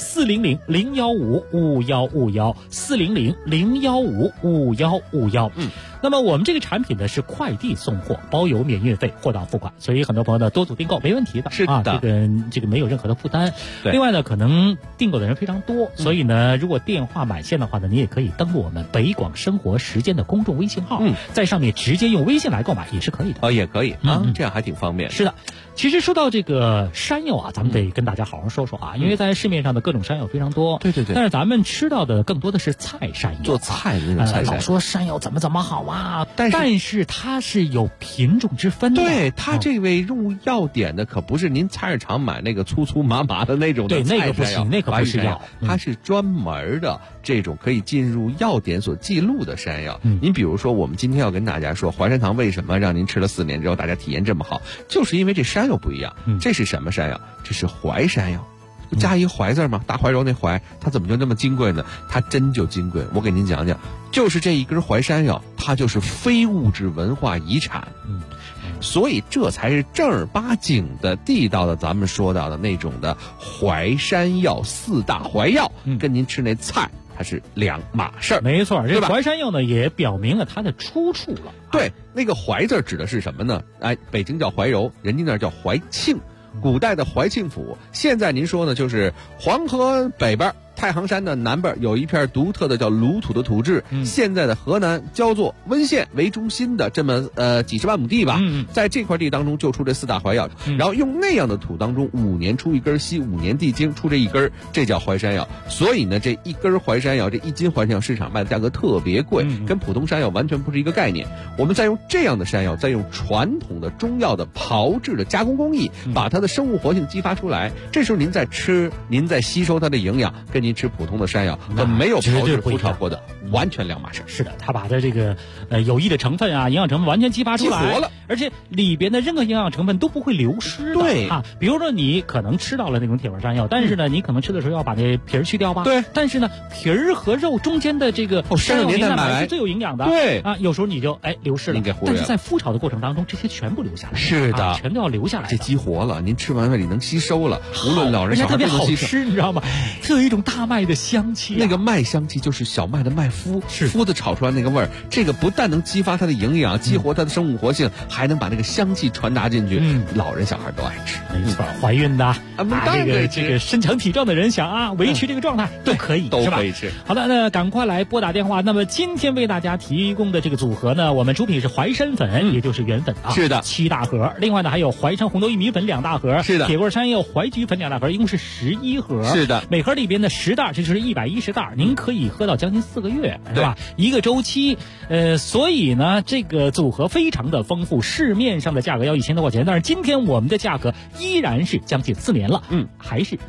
S: 400-015-5151，400-015-5151。那么我们这个产品呢是快递送货，包邮免运费，货到付款，所以很多朋友呢多组订购没问题的。
Q: 是的，
S: 这个没有任何的负担。
Q: 对，
S: 另外呢，可能订购的人非常多，所以呢，如果电话满线的话呢，你也可以登录我们北广生活时间的公众微信号，在上面直接用微信来购买也是可以的。
Q: 也可以这样还挺方便。
S: 是的，其实说到这个山药啊，咱们得跟大家好好说说啊，因为在市面上的各种山药非常多。
Q: 对。
S: 但是咱们吃到的更多的是菜山药，
Q: 做菜的那种菜山药。
S: 老说山药怎么好啊，但是它是有品种之分的。
Q: 对，它这位入药典的可不是您菜市场买那个粗粗麻麻的那种的菜山药，
S: 对，那个不行，那个不是药，
Q: 它是专门的这种可以进入药典所记录的山药。您比如说，我们今天要跟大家说，淮山堂为什么让您吃了4年之后大家体验这么好，就是因为这山药不一样。这是什么山药？这是淮山药。加一个淮字嘛，大怀柔那淮，它怎么就那么金贵呢？它真就金贵。我给您讲讲，就是这一根淮山药，它就是非物质文化遗产。所以这才是正儿八经的地道的，咱们说到的那种的淮山药4大淮药，跟您吃那菜它是两码事儿。
S: 没错，这淮山药呢也表明了它的出处了。
Q: 对，那个淮字指的是什么呢？北京叫怀柔，人家那儿叫怀庆。古代的怀庆府，现在您说呢，就是黄河北边太行山的南边有一片独特的叫鲁土的土质，现在的河南焦作温县为中心的这么几十万亩地吧，在这块地当中就出这4大淮药，然后用那样的土当中5年出一根稀，5年地精出这一根，这叫淮山药。所以呢，这一根淮山药，这1斤淮山药市场卖的价格特别贵，跟普通山药完全不是一个概念。我们再用这样的山药，再用传统的中药的炮制的加工工艺，把它的生物活性激发出来，这时候您在吃，您在吸收它的营养，跟您吃普通的山药和没有炮制烘炒过的完全两码事。
S: 是的，它把它这个有益的成分啊，营养成分完全激发出来，
Q: 激活了，
S: 而且里边的任何营养成分都不会流失的。
Q: 对
S: 啊，比如说你可能吃到了那种铁纹山药，但是呢，你可能吃的时候要把那皮儿去掉吧。
Q: 对，
S: 但是呢，皮儿和肉中间的这个山药黏蛋白是最有营养的。
Q: 对
S: 啊，有时候你就流失了，但是在麸炒的过程当中，这些全部留下来。
Q: 是的，
S: 全都要留下来。
Q: 这激活了，您吃完胃里能吸收了，无论老人小孩
S: 都能吸收。特别好
Q: 吃，
S: 你知道吗？特有一种大麦的香气，
Q: 那个麦香气就是小麦的麦麸，麸子炒出来那个味儿。这个不但能激发它的营养，激活它的生物活性，还能把那个香气传达进去。老人小孩都爱吃。
S: 没错，怀孕的这个身强体壮的人想维持这个状态都可以，
Q: 都可以吃。
S: 好的，那赶快来拨打电话。那么今天为大家提供的这个组合呢，我们出品是淮山粉，也就是原粉啊，
Q: 是的
S: ，7大盒。另外呢，还有淮山红豆薏米粉2大盒，
Q: 是的，
S: 铁棍山药淮菊粉2大盒，一共是11盒，
Q: 是的。
S: 每盒里边的10袋，这就是110袋，您可以喝到将近4个月，是吧？一个周期，所以呢，这个组合非常的丰富，市面上的价格要1000多块钱，但是今天我们的价格依然是将近4年了，还是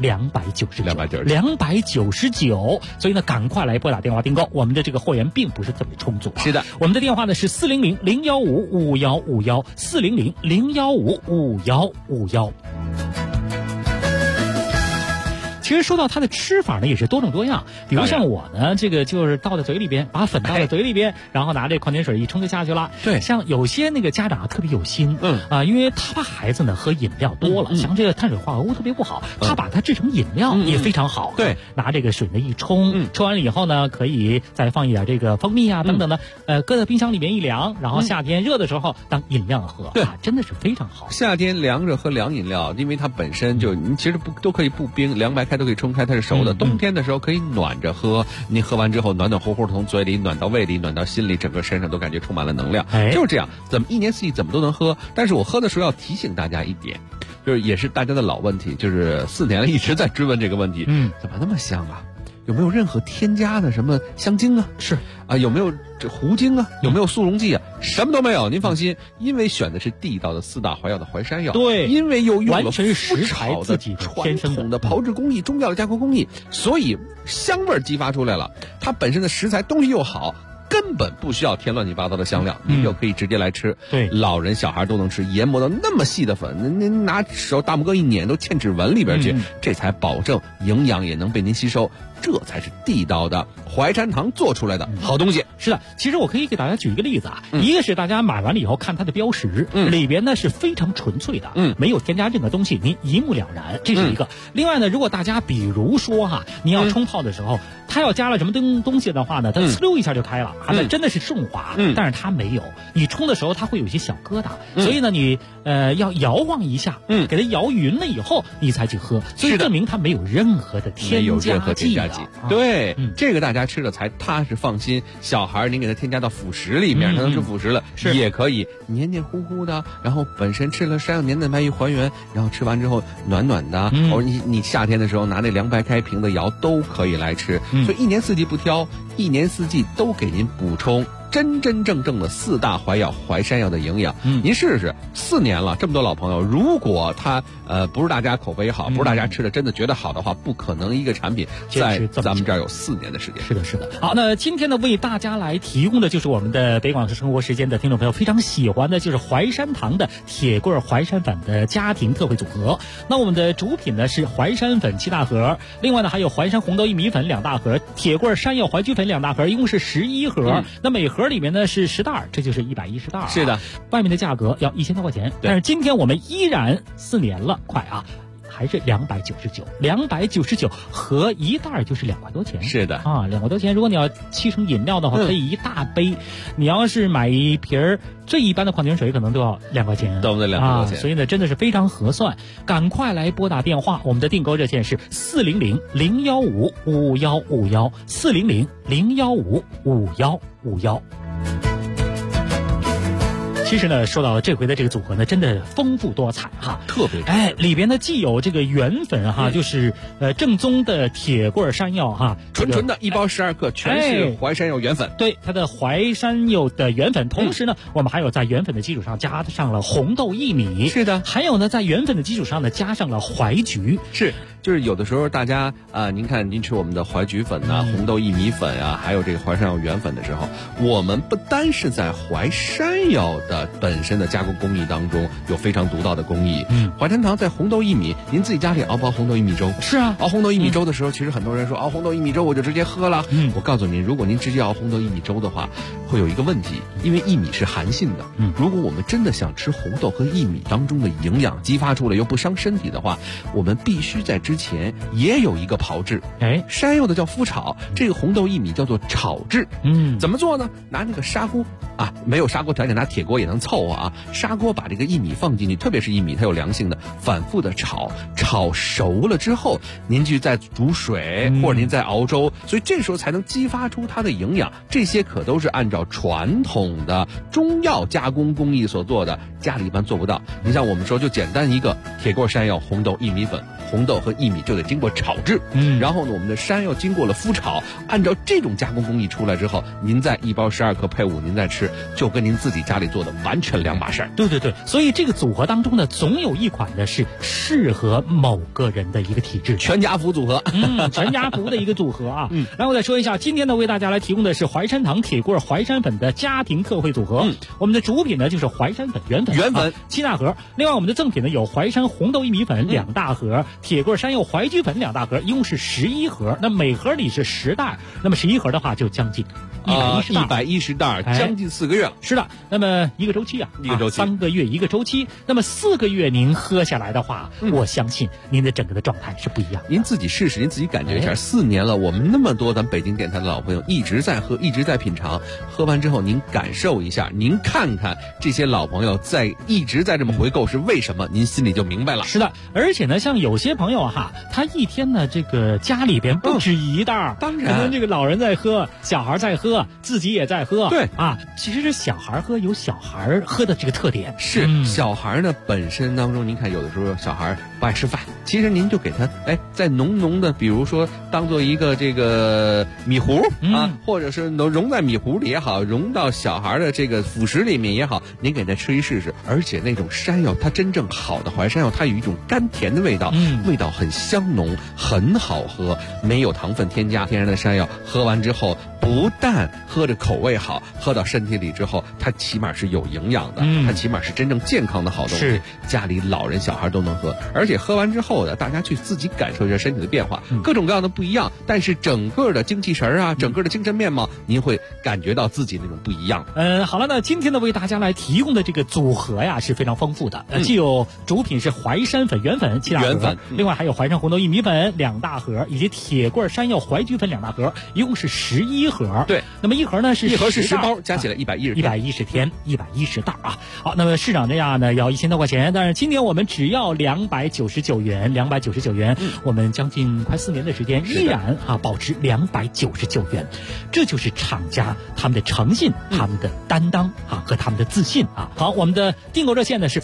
S: 299，所以呢，赶快来拨打电话订购，我们的这个货源并不是特别充足，
Q: 是的，
S: 我们的电话呢是400-015-5151，400-015-5151。其实说到它的吃法呢，也是多种多样。比如像我呢，这个就是倒在嘴里边，把粉倒在嘴里边，然后拿这矿泉水一冲就下去了。
Q: 对，
S: 像有些那个家长特别有心，因为他怕孩子呢喝饮料多了，像这个碳水化合物特别不好，他把它制成饮料也非常好。
Q: 对，
S: 拿这个水呢一冲，冲完了以后呢，可以再放一点这个蜂蜜啊等等的，搁在冰箱里面一凉，然后夏天热的时候当饮料喝，
Q: 对，
S: 真的是非常好。
Q: 夏天凉着喝凉饮料，因为它本身就你其实都可以不冰，凉白开都可以冲开，它是熟的。冬天的时候可以暖着喝，你喝完之后暖暖乎乎的从嘴里暖到胃里，暖到心里，整个身上都感觉充满了能量。就是这样，怎么一年四季怎么都能喝。但是我喝的时候要提醒大家一点，就是也是大家的老问题，就是4年了一直在追问这个问题，怎么那么香啊？有没有任何添加的什么香精啊？
S: 是
Q: 啊，有没有这糊精啊？有没有速溶剂啊？什么都没有，您放心，因为选的是地道的4大淮药的淮山药，
S: 对，
Q: 因为又用了
S: 完全是食材
Q: 的传统的炮制工艺、中药的加工工艺，所以香味激发出来了。它本身的食材东西又好， 根本不需要添乱七八糟的香料，你就可以直接来吃。
S: 对，
Q: 老人小孩都能吃，研磨到那么细的粉，您拿手大拇哥一碾都嵌指纹里边去，这才保证营养也能被您吸收。这才是地道的淮山堂做出来的好东西。
S: 是的，其实我可以给大家举一个例子啊，一个是大家买完了以后看它的标识，里边呢是非常纯粹的，没有添加任何东西，您一目了然，这是一个。另外呢，如果大家比如说哈，你要冲泡的时候，它要加了什么东西的话呢，它呲溜一下就开了，那真的是顺滑，但是它没有，你冲的时候它会有一些小疙瘩，所以呢你要摇晃一下，给它摇匀了以后你才去喝，所以证明它没有任何的添加剂。
Q: 对，这个大家吃了才踏实放心。小孩您给他添加到辅食里面，他能吃辅食了，也可以黏黏糊糊的，然后本身吃了山药黏蛋白一还原，然后吃完之后暖暖的，或者你夏天的时候拿那凉白开瓶子摇都可以来吃，所以一年四季不挑，一年四季都给您补充真真正正的4大淮药淮山药的营养。您试试，4年了，这么多老朋友，如果他不是大家口碑好，不是大家吃的真的觉得好的话，不可能一个产品在咱们这儿有4年的时间。
S: 是的，是的。好，那今天呢为大家来提供的就是我们的北广生活时间的听众朋友非常喜欢的，就是淮山堂的铁棍淮山粉的家庭特惠组合。那我们的主品呢是淮山粉7大盒，另外呢还有淮山红豆薏米粉2大盒，铁棍山药淮菊粉2大盒，一共是11盒。那每盒里面呢是10袋，这就是110袋。
Q: 是的，
S: 外面的价格要1000多块钱，但是今天我们依然4年了，快啊！还是299合1袋就是2块多钱。
Q: 是的
S: 啊，2块多钱。如果你要沏成饮料的话，可以一大杯。你要是买一瓶最一般的矿泉水，可能都要2块钱，
Q: 都得2块多钱。
S: 所以呢，真的是非常合算。赶快来拨打电话，我们的订购热线是400-015-5151，400-015-5151。其实呢，说到这回的这个组合呢，真的丰富多彩哈，
Q: 特别
S: 里边呢既有这个原粉哈，就是正宗的铁棍山药哈，
Q: 纯的1包12克，全是淮山药原粉。
S: 对，它的淮山药的原粉，同时呢，我们还有在原粉的基础上加上了红豆薏米，
Q: 是的，
S: 还有呢，在原粉的基础上呢，加上了淮菊，
Q: 就是有的时候大家您看您吃我们的淮菊粉呐、红豆薏米粉啊，还有这个淮山药原粉的时候，我们不单是在淮山药的本身的加工工艺当中有非常独到的工艺。淮山堂在红豆薏米，您自己家里熬不熬红豆薏米粥？
S: 是啊，
Q: 熬红豆薏米粥的时候，其实很多人说熬红豆薏米粥我就直接喝了。我告诉您，如果您直接熬红豆薏米粥的话，会有一个问题，因为薏米是寒性的。如果我们真的想吃红豆和薏米当中的营养激发出来又不伤身体的话，我们必须在之前也有一个炮制。山药的叫麸炒，这个红豆薏米叫做炒制。怎么做呢？拿那个砂锅啊，没有砂锅条件拿铁锅也能凑合啊。砂锅把这个薏米放进去，特别是薏米它有凉性的，反复的炒熟了之后，您就再煮水，或者您再熬粥，所以这时候才能激发出它的营养。这些可都是按照传统的中药加工工艺所做的，家里一般做不到。你像我们说就简单一个铁棍山药红豆薏米粉，红豆和薏米就得经过炒制，然后呢我们的山药经过了麸炒，按照这种加工工艺出来之后，您再1包12克配5您再吃，就跟您自己家里做的完全2码事儿。
S: 对，所以这个组合当中呢，总有一款呢是适合某个人的一个体质，
Q: 全家福组合，
S: 全家福的一个组合啊。然后再说一下，今天呢为大家来提供的是淮山堂铁棍淮山粉的家庭特惠组合。我们的主品呢就是淮山粉原粉7大盒，另外我们的赠品呢有淮山红豆薏米粉2大盒，铁棍山药淮菊粉2大盒，一共是11盒。那每盒里是10袋，那么11盒的话就将近
Q: 110袋，将近4个月了。
S: 是的，那么一个周期3个月一个周期，那么4个月您喝下来的话，我相信您的整个的状态是不一样的。
Q: 您自己试试，您自己感觉一下。4年了，我们那么多咱北京电台的老朋友一直在喝，一直在品尝，喝完之后您感受一下，您看看这些老朋友一直在这么回购是为什么，您心里就明白了。
S: 是的，而且呢，像有些朋友哈，他一天呢这个家里边不止1袋，
Q: 当然
S: 可能这个老人在喝，小孩在喝，自己也在喝。
Q: 对啊，
S: 其实是小孩喝有小孩喝的这个特点。
Q: 是小孩呢本身当中，您看有的时候小孩不爱吃饭，其实您就给他再浓的，比如说当做一个这个米糊啊，或者是融在米糊里也好，融到小孩的这个辅食里面也好，您给他吃一试试。而且那种山药，它真正好的淮山药，它有一种甘甜的味道，味道很香浓，很好喝，没有糖分添加，天然的山药，喝完之后不不但喝着口味好，喝到身体里之后，它起码是有营养的，它起码是真正健康的好东西。家里老人小孩都能喝，而且喝完之后呢，大家去自己感受一下身体的变化，各种各样的不一样，但是整个的精气神啊，整个的精神面貌，您会感觉到自己那种不一样。
S: 好了，那今天呢为大家来提供的这个组合呀是非常丰富的，既有主品是淮山粉原粉7大盒，另外还有淮山红豆薏米粉2大盒，以及铁棍山药淮菊粉2大盒，一共是11盒。
Q: 对，
S: 那么一盒呢是
Q: 10包，加起来
S: 110天，110袋啊。好，那么市场价呢要1000多块钱，但是今年我们只要299元，299元，我们将近快4年的时间依然保持299元，这就是厂家他们的诚信、他们的担当和他们的自信啊。好，我们的订购热线呢是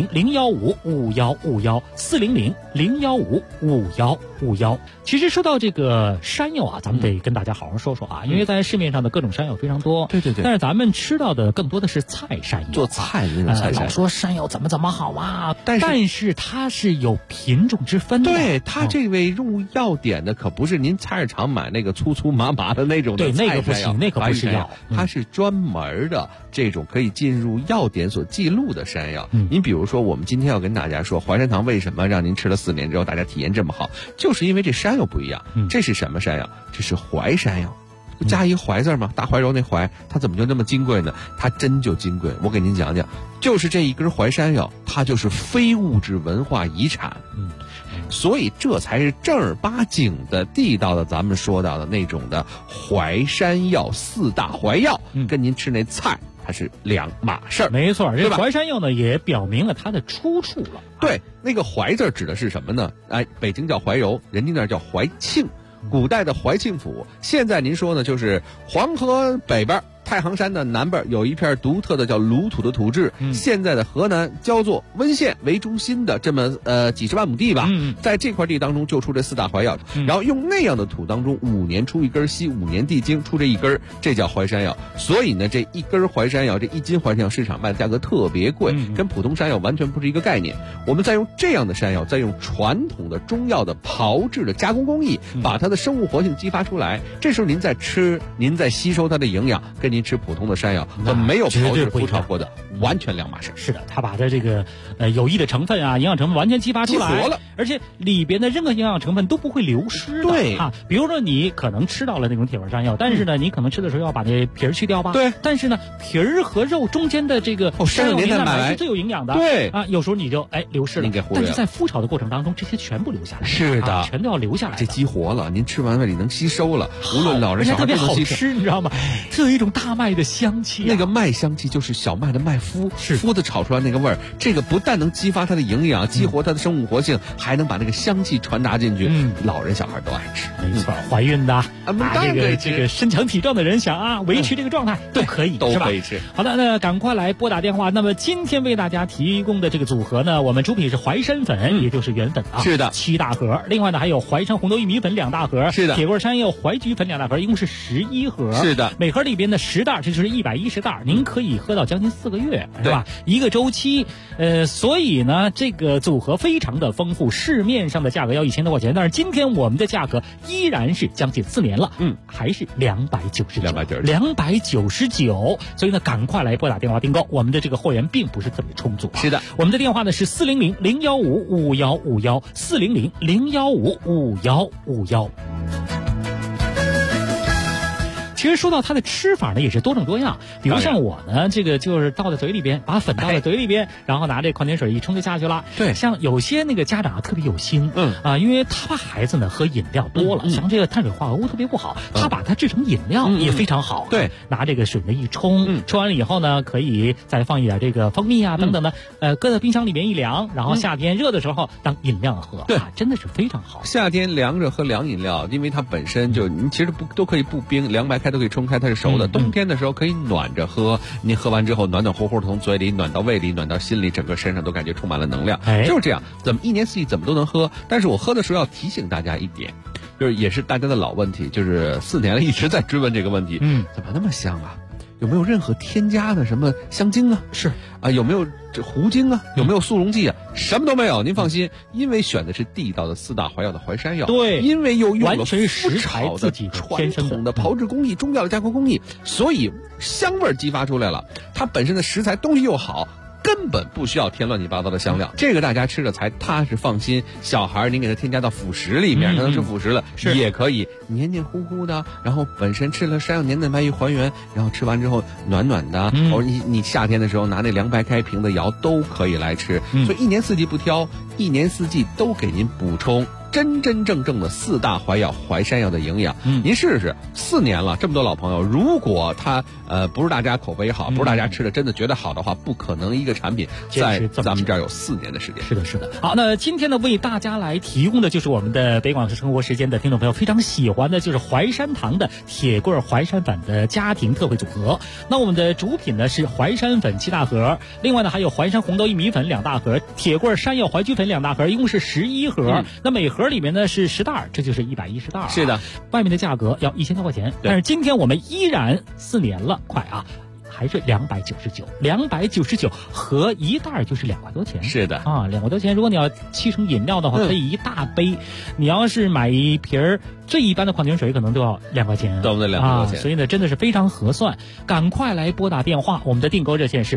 S: 400-015-5151，400-015-5151。其实说到这个山药啊，咱们得跟大家好好说说啊，因为在市面上的各种山药非常多，
Q: 对，
S: 但是咱们吃到的更多的是菜山药，
Q: 做菜的那种菜山药，
S: 老说山药怎么好啊，但是它是有品种之分的。
Q: 对，它这位入药典的可不是您菜市场买那个粗粗麻麻的那种的菜山药，
S: 对，那个不行，那个不是药，
Q: 它是专门的这种可以进入药典所记录的山药。您比如说，我们今天要跟大家说，淮山堂为什么让您吃了4年之后大家体验这么好，就是因为这山药不一样。这是什么山药？这是淮山药。加一淮字嘛，大怀柔那淮，它怎么就那么金贵呢？它真就金贵。我给您讲讲，就是这一根淮山药，它就是非物质文化遗产。所以这才是正儿八经的地道的，咱们说到的那种的淮山药4大淮药，跟您吃那菜它是2码事儿。
S: 没错，这淮山药呢也表明了它的出处了。
Q: 对，那个淮字指的是什么呢？北京叫怀柔，人家那叫怀庆。古代的怀庆府，现在您说呢，就是黄河北边太行山的南边有一片独特的叫鲁土的土质，现在的河南焦作温县为中心的这么几十万亩地吧，在这块地当中就出这4大淮药，然后用那样的土当中5年出一根稀，5年地精出这一根，这叫淮山药。所以呢，这一根淮山药，这1斤淮山药市场卖的价格特别贵，跟普通山药完全不是一个概念。我们再用这样的山药，再用传统的中药的炮制的加工工艺，把它的生物活性激发出来，这时候您在吃，您在吸收它的营养，跟您吃普通的山药和没有炮制烘炒过的完全2码事。
S: 是的，它把它这个有益的成分啊，营养成分完全激发出来，
Q: 激活了，
S: 而且里边的任何营养成分都不会流失的。
Q: 对
S: 啊，比如说你可能吃到了那种铁棍山药，但是呢，你可能吃的时候要把那皮儿去掉吧？
Q: 对。
S: 但是呢，皮儿和肉中间的这个山药蛋白是最有营养的。
Q: 对
S: 啊，有时候你就流失了，
Q: 给忽略了。
S: 但是在孵炒的过程当中，这些全部留下来。
Q: 是的，
S: 全都要留下来。
Q: 这激活了，您吃完胃里能吸收了，无论老人小孩都能吸收。
S: 好吃，你知道吗？它有一种大麦的香气，
Q: 那个麦香气就是小麦的麦麸，麸子炒出来那个味儿。这个不但能激发它的营养，激活它的生物活性，还能把那个香气传达进去。老人小孩都爱吃。
S: 没错，怀孕的这个身强体壮的人想维持这个状态都可以，
Q: 都可以吃。
S: 好的，那赶快来拨打电话。那么今天为大家提供的这个组合呢，我们主品是淮山粉，也就是原粉啊，
Q: 是的
S: ，7大盒。另外呢还有淮山红豆薏米粉2大盒，
Q: 是的，
S: 铁棍山药淮菊粉2大盒，一共是11盒，
Q: 是的，
S: 每盒里边的10袋，这就是110袋，您可以喝到将近4个月，是吧？一个周期，所以呢这个组合非常的丰富，市面上的价格要1000多块钱，但是今天我们的价格依然是将近4年了，还是299，所以呢赶快来拨打电话订购，我们的这个货源并不是特别充足。
Q: 是的，
S: 我们的电话呢是400-015-5151，400-015-5151。其实说到它的吃法呢，也是多种多样。比如像我呢，这个就是倒在嘴里边，把粉倒在嘴里边，然后拿这矿泉水一冲就下去了。
Q: 对，
S: 像有些那个家长特别有心，因为他怕孩子呢喝饮料多了，像这个碳水化合物特别不好，他把它制成饮料也非常好。
Q: 对，
S: 拿这个水呢一冲，冲完了以后呢，可以再放一点这个蜂蜜啊等等的，搁在冰箱里面一凉，然后夏天热的时候当饮料喝，
Q: 对，
S: 真的是非常好。
Q: 夏天凉着喝凉饮料，因为它本身就您其实都可以不冰，凉白开都可以冲开，它是熟的。冬天的时候可以暖着喝，您喝完之后暖暖乎乎的从嘴里暖到胃里，暖到心里，整个身上都感觉充满了能量。就是这样，怎么一年四季怎么都能喝。但是我喝的时候要提醒大家一点，就是也是大家的老问题，就是4年了一直在追问这个问题，怎么那么香啊？ 有没有任何添加的什么香精啊？
S: 是
Q: 啊，有没有这糊精啊？有没有速溶剂啊？什么都没有，您放心，因为选的是地道的4大怀药的淮山药，
S: 对，
Q: 因为又用了
S: 完全是食材自己
Q: 传统的炮制工艺、中药的加工工艺，所以香味激发出来了。它本身的食材东西又好。根本不需要添乱七八糟的香料，这个大家吃着才踏实放心。小孩您给他添加到辅食里面，他能吃辅食了，也可以黏黏糊糊的，然后本身吃了山药黏蛋白一还原，然后吃完之后暖暖的，或者你夏天的时候拿那凉白开瓶的摇都可以来吃，所以一年四季不挑，一年四季都给您补充真真正正的4大怀药淮山药的营养。您试试，4年了，这么多老朋友，如果他不是大家口碑好，不是大家吃的真的觉得好的话，不可能一个产品在咱们这儿有4年的时间。
S: 是的，是的。好，那今天呢，为大家来提供的就是我们的北广生活时间的听众朋友非常喜欢的，就是淮山堂的铁棍淮山粉的家庭特惠组合。那我们的主品呢是淮山粉7大盒，另外呢还有淮山红豆薏米粉2大盒，铁棍山药淮菊粉2大盒，一共是11盒。那每盒里面呢是10袋，这就是110袋。
Q: 是的，
S: 外面的价格要1000多块钱，但是今天我们依然4年了，快啊！还是299合1袋就是2块多钱。
Q: 是的
S: 啊，2块多钱。如果你要沏成饮料的话，可以一大杯。你要是买一瓶最一般的矿泉水，可能都要2块钱，
Q: 都得2块多钱。
S: 所以呢，真的是非常合算。赶快来拨打电话，我们的订购热线是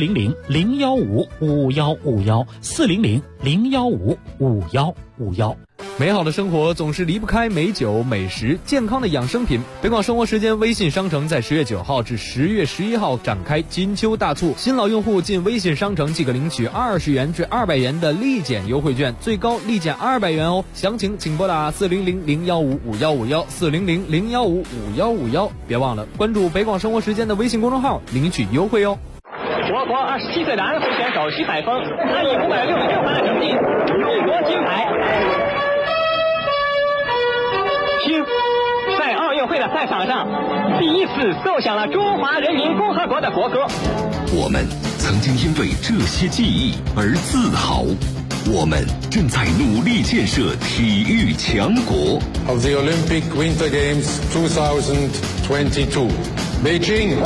S: 400-015-5151，400-015-5151。
J: 美好的生活总是离不开美酒美食，健康的养生品。北广生活时间微信商城在10月9号至10月11号展开金秋大促，新老用户进微信商城即可领取20元至200元的立减优惠券，最高立减200元哦。详情请拨打400-015-5151，400-015-5151。别忘了关注北广生活时间的微信公众号，领取优惠哦。
R: 我国27岁的安徽选手徐海峰，他以566分的成绩勇夺金牌。听，在奥运会的赛场上，第一次奏响了中华人民共和国的国歌。
A: 我们曾经因为这些记忆而自豪，我们正在努力建设体育强国。
U: Of the Olympic Winter Games 2022, Beijing。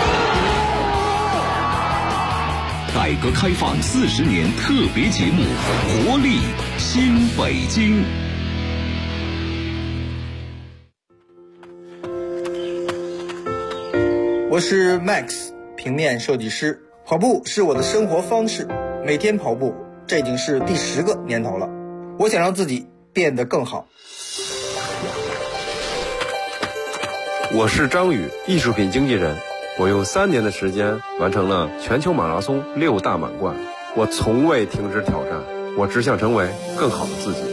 A: 改革开放40年特别节目，活力新北京。
V: 我是 Max， 平面设计师。跑步是我的生活方式，每天跑步，这已经是第10个年头了。我想让自己变得更好。
W: 我是张宇，艺术品经纪人。我用3年的时间完成了全球马拉松6大满贯，我从未停止挑战，我只想成为更好的自己。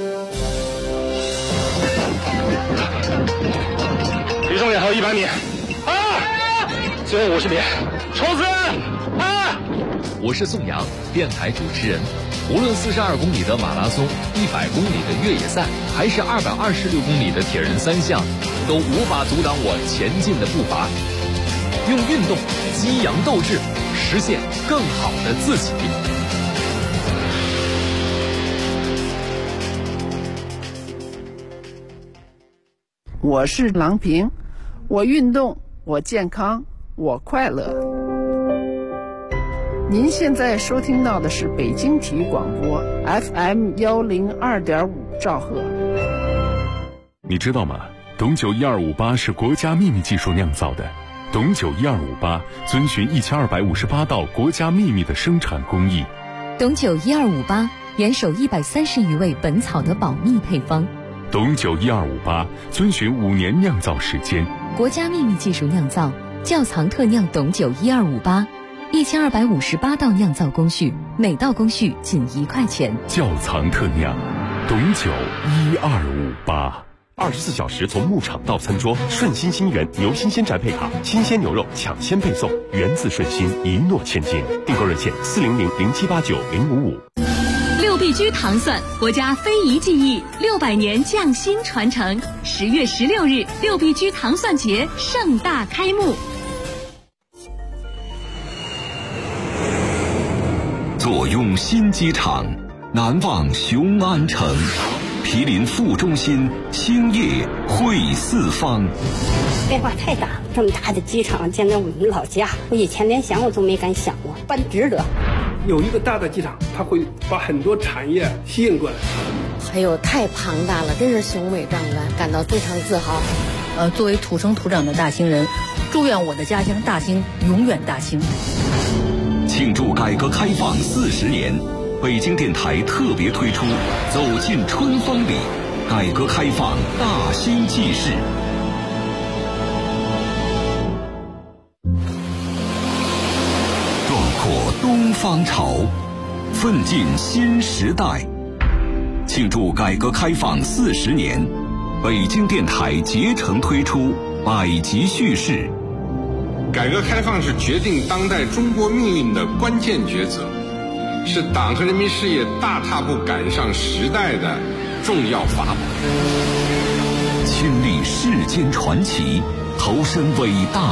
X: 离终点还有100米，最后50米，冲刺！
I: 我是宋阳，电台主持人。无论42公里的马拉松、100公里的越野赛，还是226公里的铁人3项，都无法阻挡我前进的步伐。用运动激扬斗志，实现更好的自己。
Y: 我是郎平，我运动，我健康，我快乐。您现在收听到的是北京体育广播 FM 102.5兆赫。
A: 你知道吗？董酒1258是国家秘密技术酿造的。董酒1258遵循1258道国家秘密的生产工艺。
H: 董酒1258严守130余味本草的保密配方。
A: 董酒1258遵循5年酿造时间，
H: 国家秘密技术酿造，窖藏特酿董酒1258，1258道酿造工序，每道工序仅1块钱。
A: 窖藏特酿，董酒1258。24小时从牧场到餐桌，顺心新源牛新鲜宅配卡，新鲜牛肉抢先配送，源自顺心，一诺千金。订购热线400-0789-055。
F: 六必居糖蒜，国家非遗技艺600年匠心传承。10月16日，六必居糖蒜节盛大开幕。
A: 坐拥新机场，难忘雄安城。
B: 毗邻副中心，星夜会四方。
D: 变化太大了，这么大的机场建在我们老家，我以前连想我都没敢想过，办值得。
E: 有一个大的机场，它会把很多产业吸引过来。
G: 还有太庞大了，真是雄伟壮观，感到非常自豪。
M: 作为土生土长的大兴人，祝愿我的家乡大兴永远大兴。
B: 庆祝改革开放40年，北京电台特别推出《走进春风里》，改革开放大兴纪事。壮阔东方潮，奋进新时代。庆祝改革开放40年，北京电台竭诚推出百集叙事。
U: 改革开放是决定当代中国命运的关键抉择，是党和人民事业大踏步赶上时代的重要法宝。
B: 亲历世间传奇，投身伟大